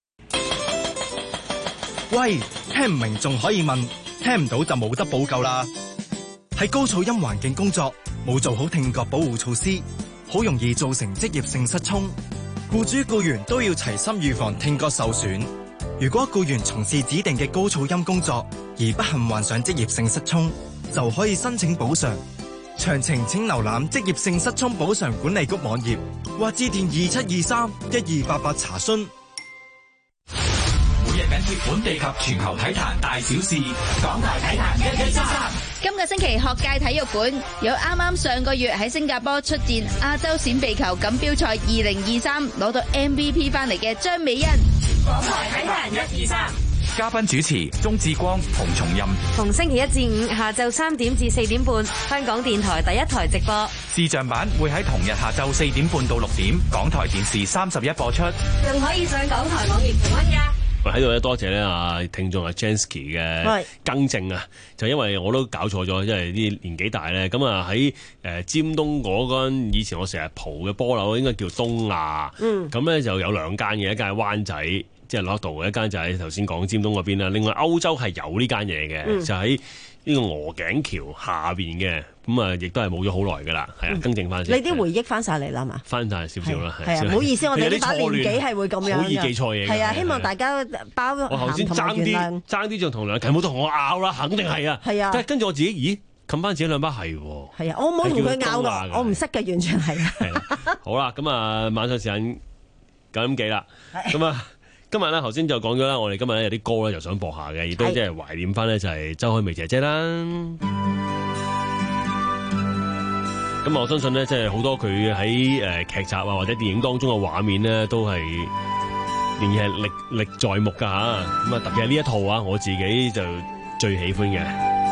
喂，聽唔明仲可以問，聽唔到就冇得補救啦。喺高噪音環境工作，冇做好聽覺保護措施，好容易造成職業性失聰。僱主僱員都要齊心預防聽覺受損。如果僱員從事指定嘅高噪音工作而不幸患上職業性失聰，就可以申請補償。詳情請瀏覽職業性失聰補償管理局網頁，或致電二七二三一二八八查詢。 緊貼本地及全球體壇大小事，港台體壇一一三。 今個星期學界體育館有啱啱上個月喺新加坡出戰亞洲閃避球錦標賽二零二三攞到 M V P 翻嚟嘅張美欣。 港台體壇一二三。嘉賓主持鍾志光、洪松蔭。 逢星期一至五下晝三點至四點半，香港電台第一台直播。 視像版會喺同日下晝四點半到六點，港台電視三十一播出。 仲可以上港台網頁重溫㗎。 我喺度咧，多謝咧啊聽眾阿 Jansky 嘅更正啊，就因為我都搞錯咗，因為啲年紀大咧，咁啊喺誒尖東嗰間以前我成日蒲嘅波樓，應該叫東亞，嗯，咁咧就有兩間嘅，一間係灣仔，即係樂道嘅，一間就喺頭先講尖東嗰邊啦。另外歐洲係有呢間嘢嘅，嗯、就喺呢個鵝頸橋下邊嘅。咁啊，亦都係冇咗好耐噶啦，係啊，更正翻先。 你啲回憶翻晒嚟啦嘛？ 翻晒少少啦， 係啊，唔好意思，我哋呢把年紀係會咁樣， 好易記錯嘢。係啊，希望大家包涵同埋原諒。我頭先爭啲爭啲仲同梁啟冇同我拗啦，肯定係啊。係啊，但係跟住我自己，咦，冚翻自己兩把係喎。係啊，我冇同佢拗㗎，我唔識嘅，完全係。係啦， 好啦，咁啊，晚上時間九點幾啦，咁啊。今日咧，頭先就講咗啦，我哋今日咧有啲歌咧，就想播下嘅，亦都即係懷念翻咧，就係周海媚姐姐啦。咁我相信咧，即係好多佢喺誒劇集啊或者電影當中嘅畫面咧，都係仍然係歷歷在目噶吓。咁啊，特別係呢一套啊，我自己就最喜歡嘅。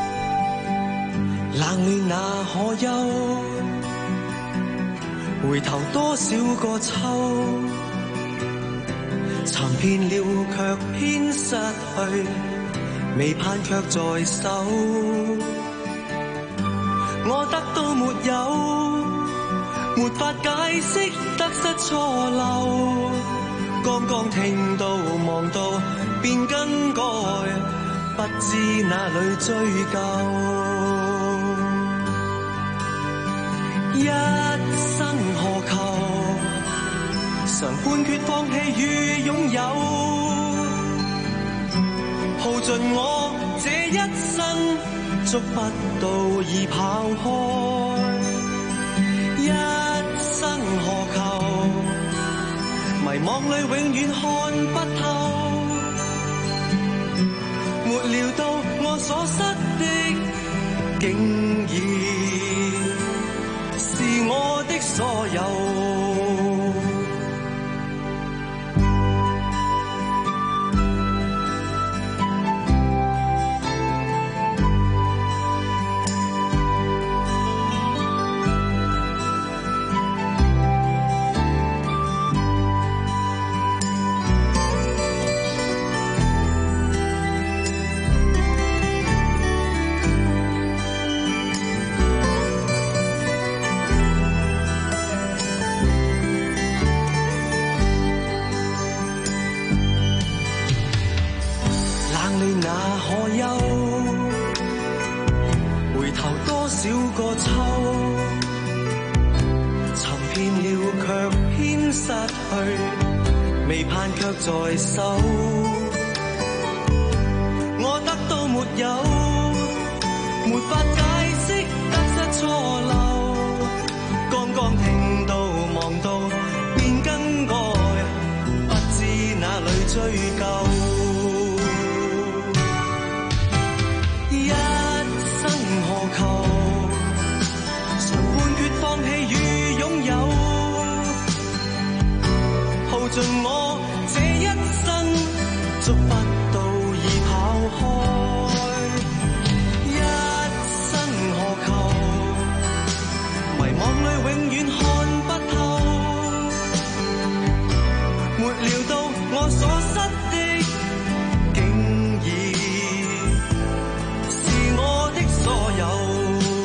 冷暖那可休，回頭多少個秋。 尋遍了卻偏失去，未盼卻在手。我得到沒有，沒法解釋得失錯漏。剛剛聽到望到便更改，不知哪裏追究。一生何求？常判決放棄與擁有，耗盡我這一生，捉不到已跑開。一生何求？迷惘裏永遠看不透，沒料到我所失的，竟然是我的所有。未盼卻在手，我得到沒有，沒法解釋得失錯漏。剛剛聽到望到便更改，不知哪裏追究。一生何求？常判決放棄與擁有，耗盡我這一生，捉不到已跑開。一生何求？迷惘裏永遠看不透，沒料到我所失的，竟然是我的所有。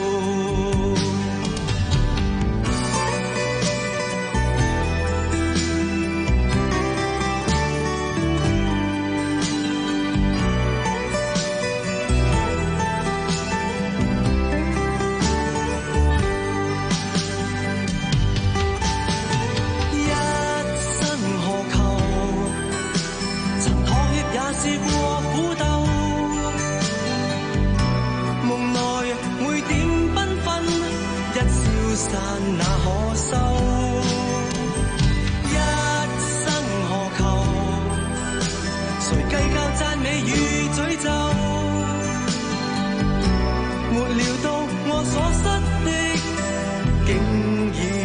試過苦鬥，夢內每點繽紛，一消散那可收。一生何求？誰計較讚美與詛咒？沒料到我所失的，竟然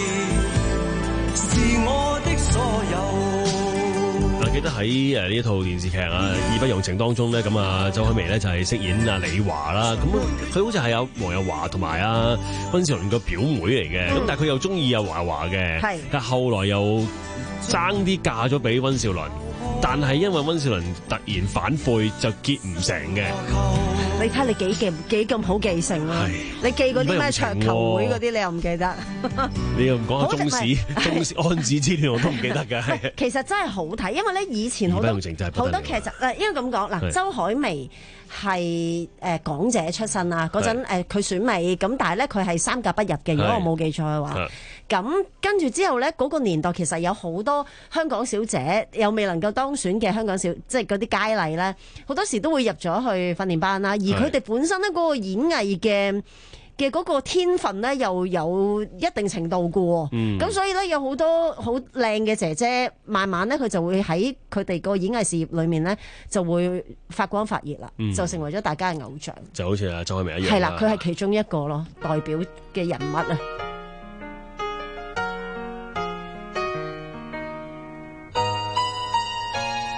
是我的所有。 記得喺誒呢一套電視劇啊《義不容情》當中咧，咁啊周海媚咧就係飾演阿李華啦。咁佢好似係有黃日華同埋阿溫兆倫個表妹嚟嘅。咁、嗯、但係佢又中意阿華華嘅。係。但係後來又爭啲嫁咗俾溫兆倫，但係因為溫兆倫突然反悔，就結唔成嘅。 你睇你幾記幾咁好記性啊！你記嗰啲咩桌球會嗰啲，你又唔記得？ 你又唔講下中史、中史安史之亂我都唔記得嘅。 其實真係好睇，因為咧以前好多好多劇集誒，應該咁講嗱，周海媚係誒港姐出身啦，嗰陣誒佢選美咁，但係咧佢係三甲不入嘅，如果我冇記錯嘅話。咁跟住之後咧，嗰個年代其實有好多香港小姐又未能夠當選嘅香港小，即係嗰啲佳麗咧，好多時都會入咗去訓練班啦。而佢哋本身咧嗰個演藝嘅嘅嗰個天分咧，又有一定程度嘅喎。咁、嗯、所以咧，有好多好靚嘅姐姐，慢慢咧佢就會喺佢哋個演藝事業裏面咧，就會發光發熱啦，嗯、就成為咗大家嘅偶像。 就好似阿周海媚一樣。 係啦，佢係其中一個咯，代表嘅人物啊。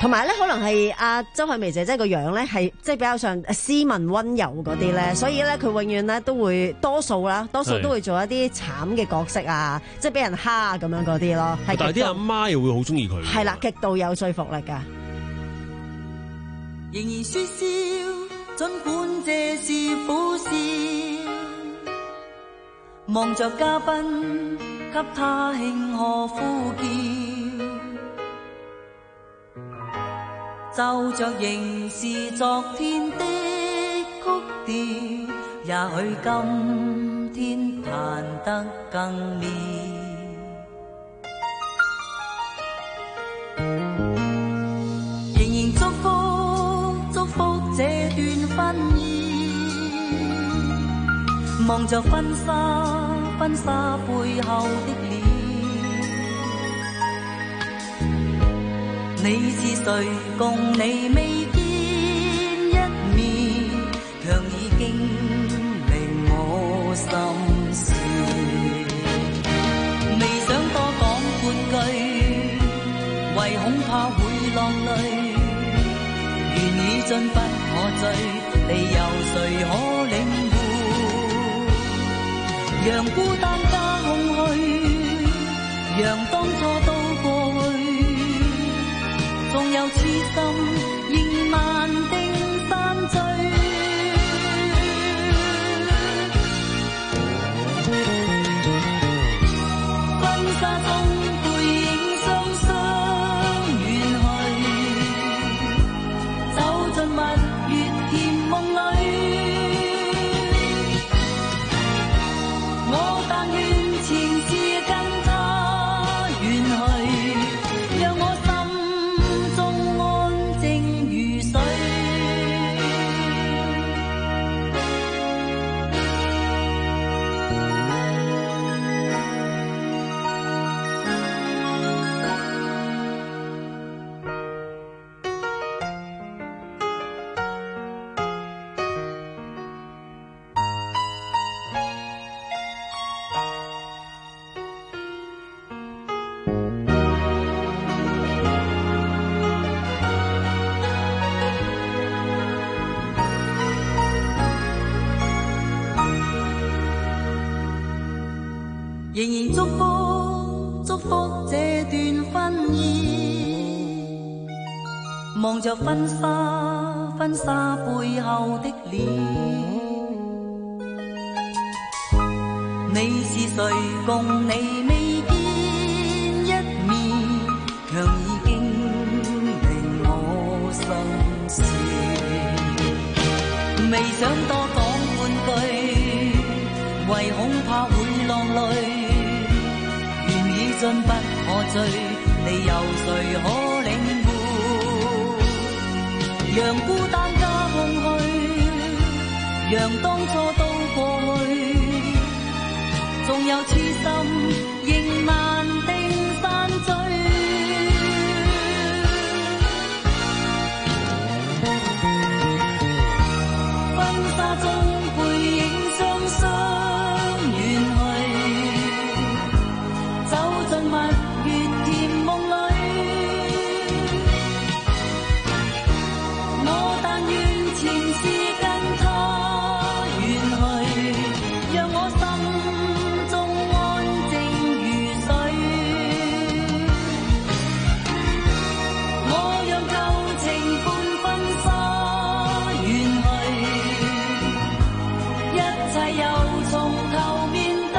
同埋咧，可能係阿周海媚姐姐個樣咧，係即係比較上斯文溫柔嗰啲咧，所以咧佢永遠咧都會多數啦，多數都會做一啲慘嘅角色啊，即係俾人蝦咁樣嗰啲咯。 但係啲阿媽又會好中意佢。 係啦，極度有說服力㗎。 仍然說笑，儘管這是苦笑，望着嘉賓給他慶賀呼叫，就着仍是昨天的曲調，也許今天彈得更妙。仍然祝福祝福這段婚姻，望着婚紗婚紗背後的臉，你是誰共你未見一面，卻已經令我心事。未想多講半句，為恐怕會落淚，緣已盡不可追，理由誰可領會？讓孤單加空虛，讓當初都過去，縱有痴心仍難定散聚。婚紗中背影雙雙遠去，走進蜜月甜夢裏。我但願前事跟他遠去，讓我心中安靜如水。仍然祝福祝福這段婚姻，望着婚紗婚紗背後的臉，你是誰共你未見一面，卻已經令我心事。未想多講半句，為恐怕會落淚，盡不可追，理由誰可領會？讓孤單加空虛，讓當初都過去，縱有痴心仍難定散聚。婚紗中背影雙雙遠去，走進蜜月甜夢裏。我但願前事跟他遠去，讓我心中安靜如水。我讓舊情伴婚紗遠去，一切又從頭面對。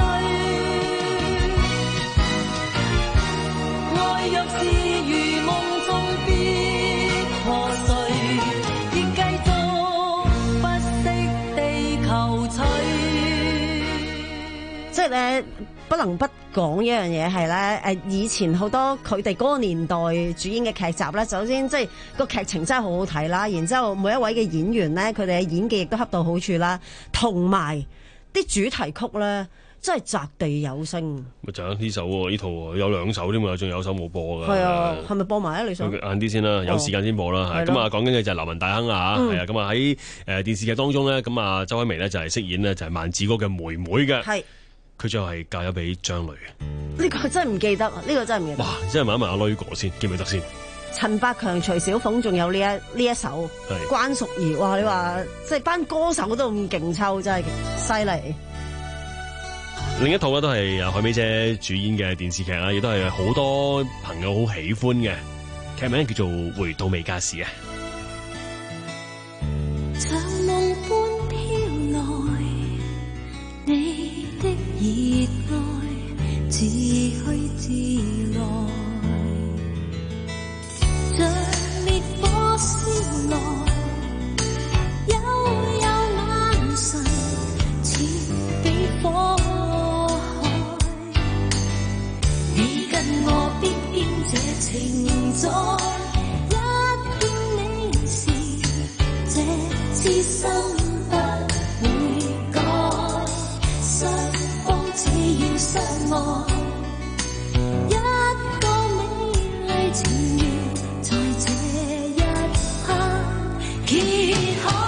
愛若是如夢中必破碎，亦繼續不息地求取。 即係咧，不能不講一樣嘢係咧，誒以前好多佢哋嗰個年代主演嘅劇集咧，首先即係個劇情真係好好睇啦，然之後每一位嘅演員咧，佢哋嘅演技亦都恰到好處啦，同埋啲主題曲咧。真係擲地有聲， 咪就係呢首喎，呢套有兩首添嘛，仲有首冇播㗎。 係啊，係咪播埋啊？你想晏啲先啦，有時間先播啦。係咁啊，講緊嘅就係流氓大亨啊，係啊，咁啊喺誒電視劇當中咧，咁啊周海媚咧就係飾演呢，就係萬梓哥嘅妹妹嘅。係，佢最後係嫁咗俾張雷嘅。 呢個真係唔記得，呢個真係唔記得。 哇！真係問一問阿女哥先，記唔記得先？ 陳百強、徐小鳳，仲有呢一呢一首關淑怡，哇！你話即係班歌手都咁勁抽，真係犀利。 另一套咧都係由海美姐主演嘅電視劇啦，亦都係好多朋友好喜歡嘅劇名，叫做《回到未嫁時》啊。 像夢般飄來，你的熱愛自去自來，像烈火燒來，幽幽眼神似比火海，你跟我必經這情在，一見你時這痴心不會改，雙方只要相愛，一個美麗情緣在這一刻揭開。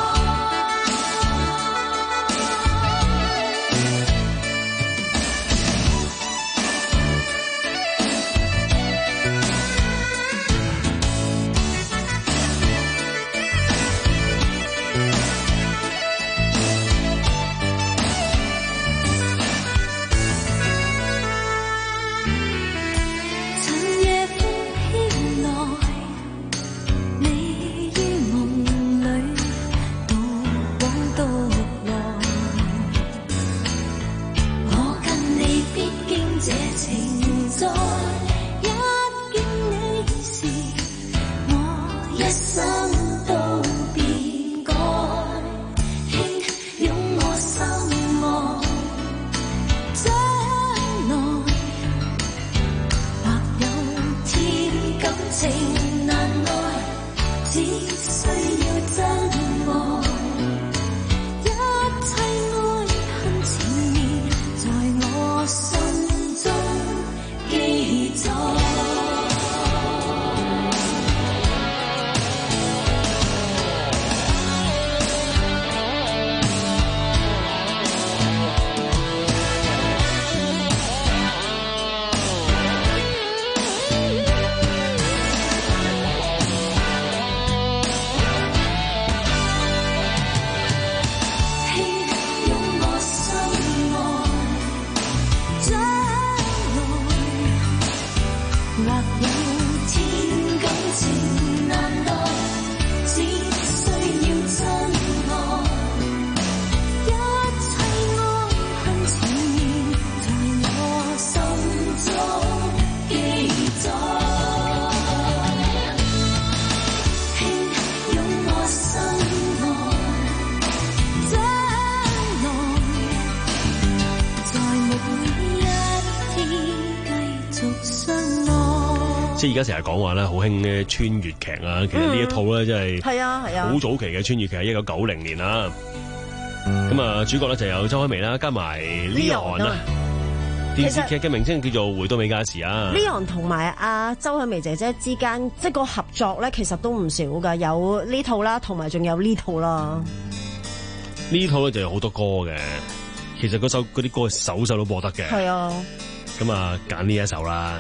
即係而家成日講話咧，好興嘅穿越劇啊！其實呢一套咧，真係係啊係啊， 好早期嘅穿越劇，一九九零年啦。咁啊，主角咧就有周海媚啦，加埋 Leon 啦。電視劇嘅名稱叫做《回到未嫁時》啊。 Leon 同埋阿周海媚姐姐之間，即係個合作咧，其實都唔少噶，有呢套啦，同埋仲有呢套啦。 呢套咧就有好多歌嘅，其實嗰首嗰啲歌首首都播得嘅。 係啊。 咁啊，揀呢一首啦。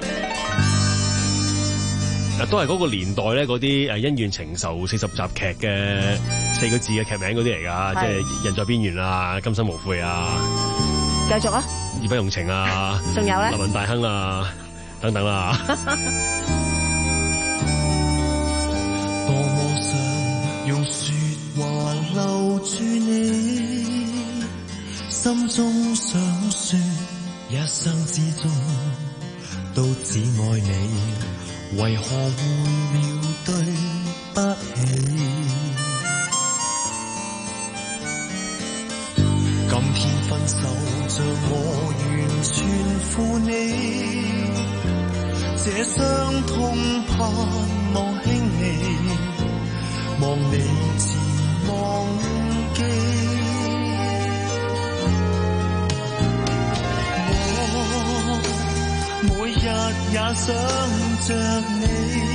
都係嗰個年代咧，嗰啲誒恩怨情仇四十集劇嘅四個字嘅劇名嗰啲嚟㗎，即係人在邊緣啊，今生無悔啊， 繼續啊， 義不容情啊， 仲有咧， 立雲大亨啊，等等啦。 多麼想用説話留住你，心中想説一生之中都只愛你，為何會了對不起？今天分手像我完全負你，這傷痛盼望輕你，望你前忘記。我每日也想着你，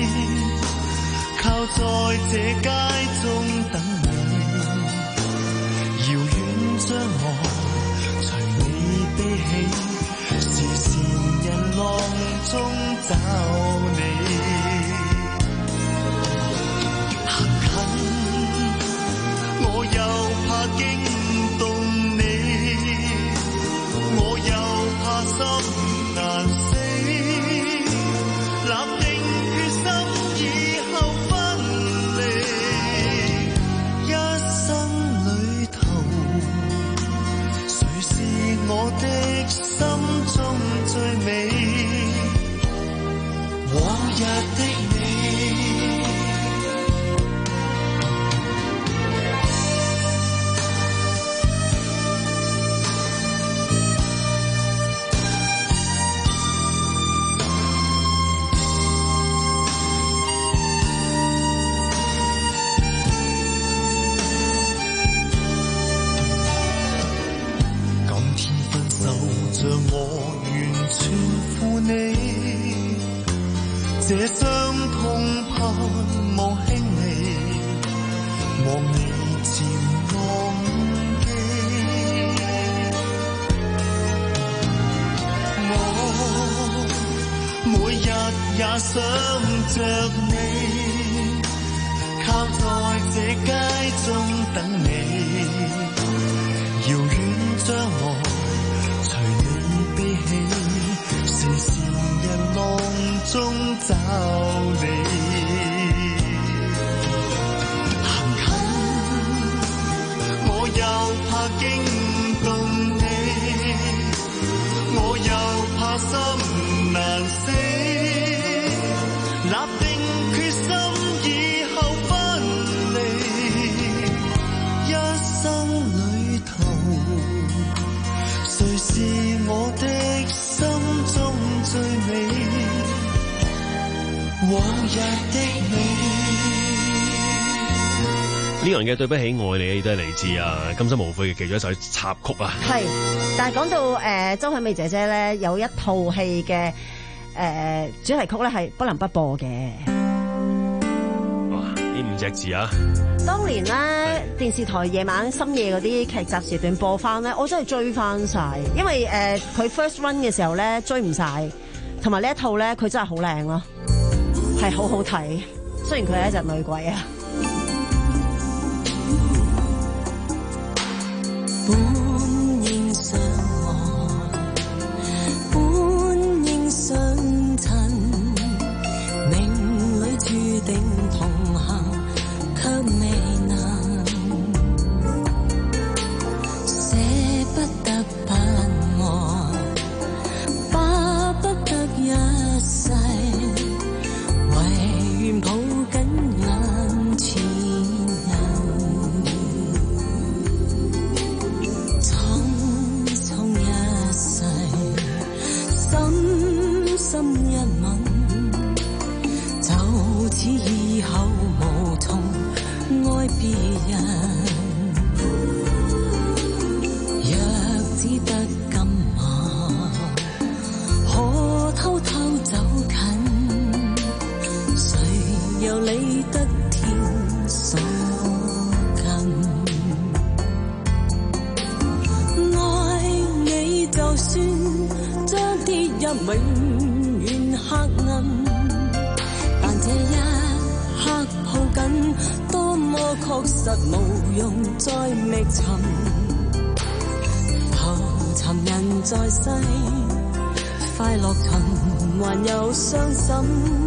靠在這街中等你，遙遠將我隨你背起，視線人浪中找你。 日的你。像我完全負你，這傷痛盼望輕微，望你漸忘記。我每日也想着你，靠在這街中等你，遙遠將來比起時時人浪中找你，行近我又怕驚動你，我又怕心難死，立定決心以後分離，一生旅途誰是我的心中最美，往日的你。 呢個人嘅對不起愛你都係嚟自啊《今生無悔》嘅其中一首插曲啊。係， 但係講到誒、呃、周海媚姐姐咧，有一套戲嘅誒主題曲咧係不能不播嘅。 哇！呢五隻字啊！ 當年咧電視台夜晚深夜嗰啲劇集時段播翻咧，我真係追翻晒，因為誒佢、呃、first run 嘅時候咧追唔晒，同埋呢一套咧佢真係好靚咯，係好好睇。雖然佢係一隻女鬼啊。 本應相愛，本應相襯，命裏注定同行，卻未能捨不得不愛，巴不得一世，唯願抱緊眼前人，匆匆一世，深深一吻，就此以後無從愛別人，若只得今晚，可偷偷走近，誰又理得天所近？愛你就算將跌入永遠黑暗，但這一刻抱緊，多麼確實無用再覓尋，浮沉人在世，快樂循環又傷心，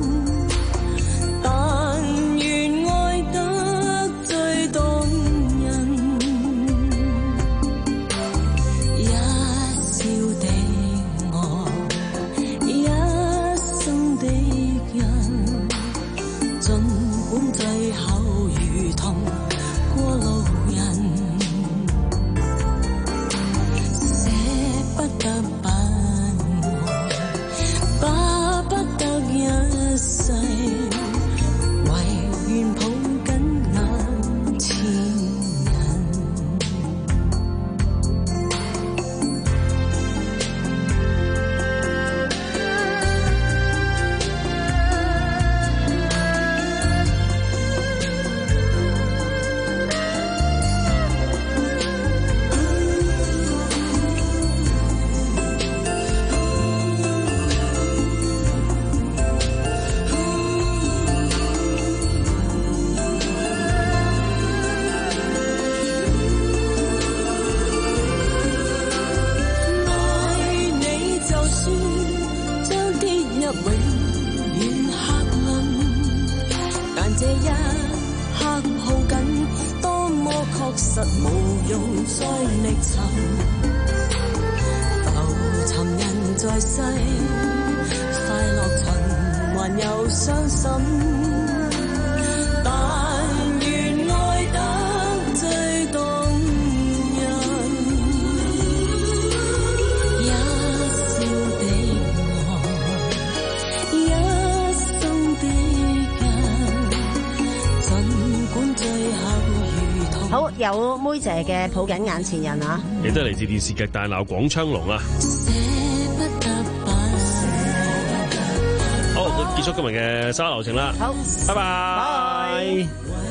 但願愛得最動人，一笑的愛，一生的人，盡管最後如同過路人，捨不得不愛，巴不得一世，唯願抱緊眼前人。愛你就算將跌入永遠黑暗，但這一刻抱緊，多麼確實無用再覓尋，浮沉人在世，快樂循環又傷心，但願愛得最動人，一笑的愛，一生的近，儘管最後如同。 好，有妹姐嘅抱緊眼前人啊！ 亦都嚟自電視劇《大鬧廣昌隆》啊！好，結束今日嘅沙流情啦， 好， 拜拜。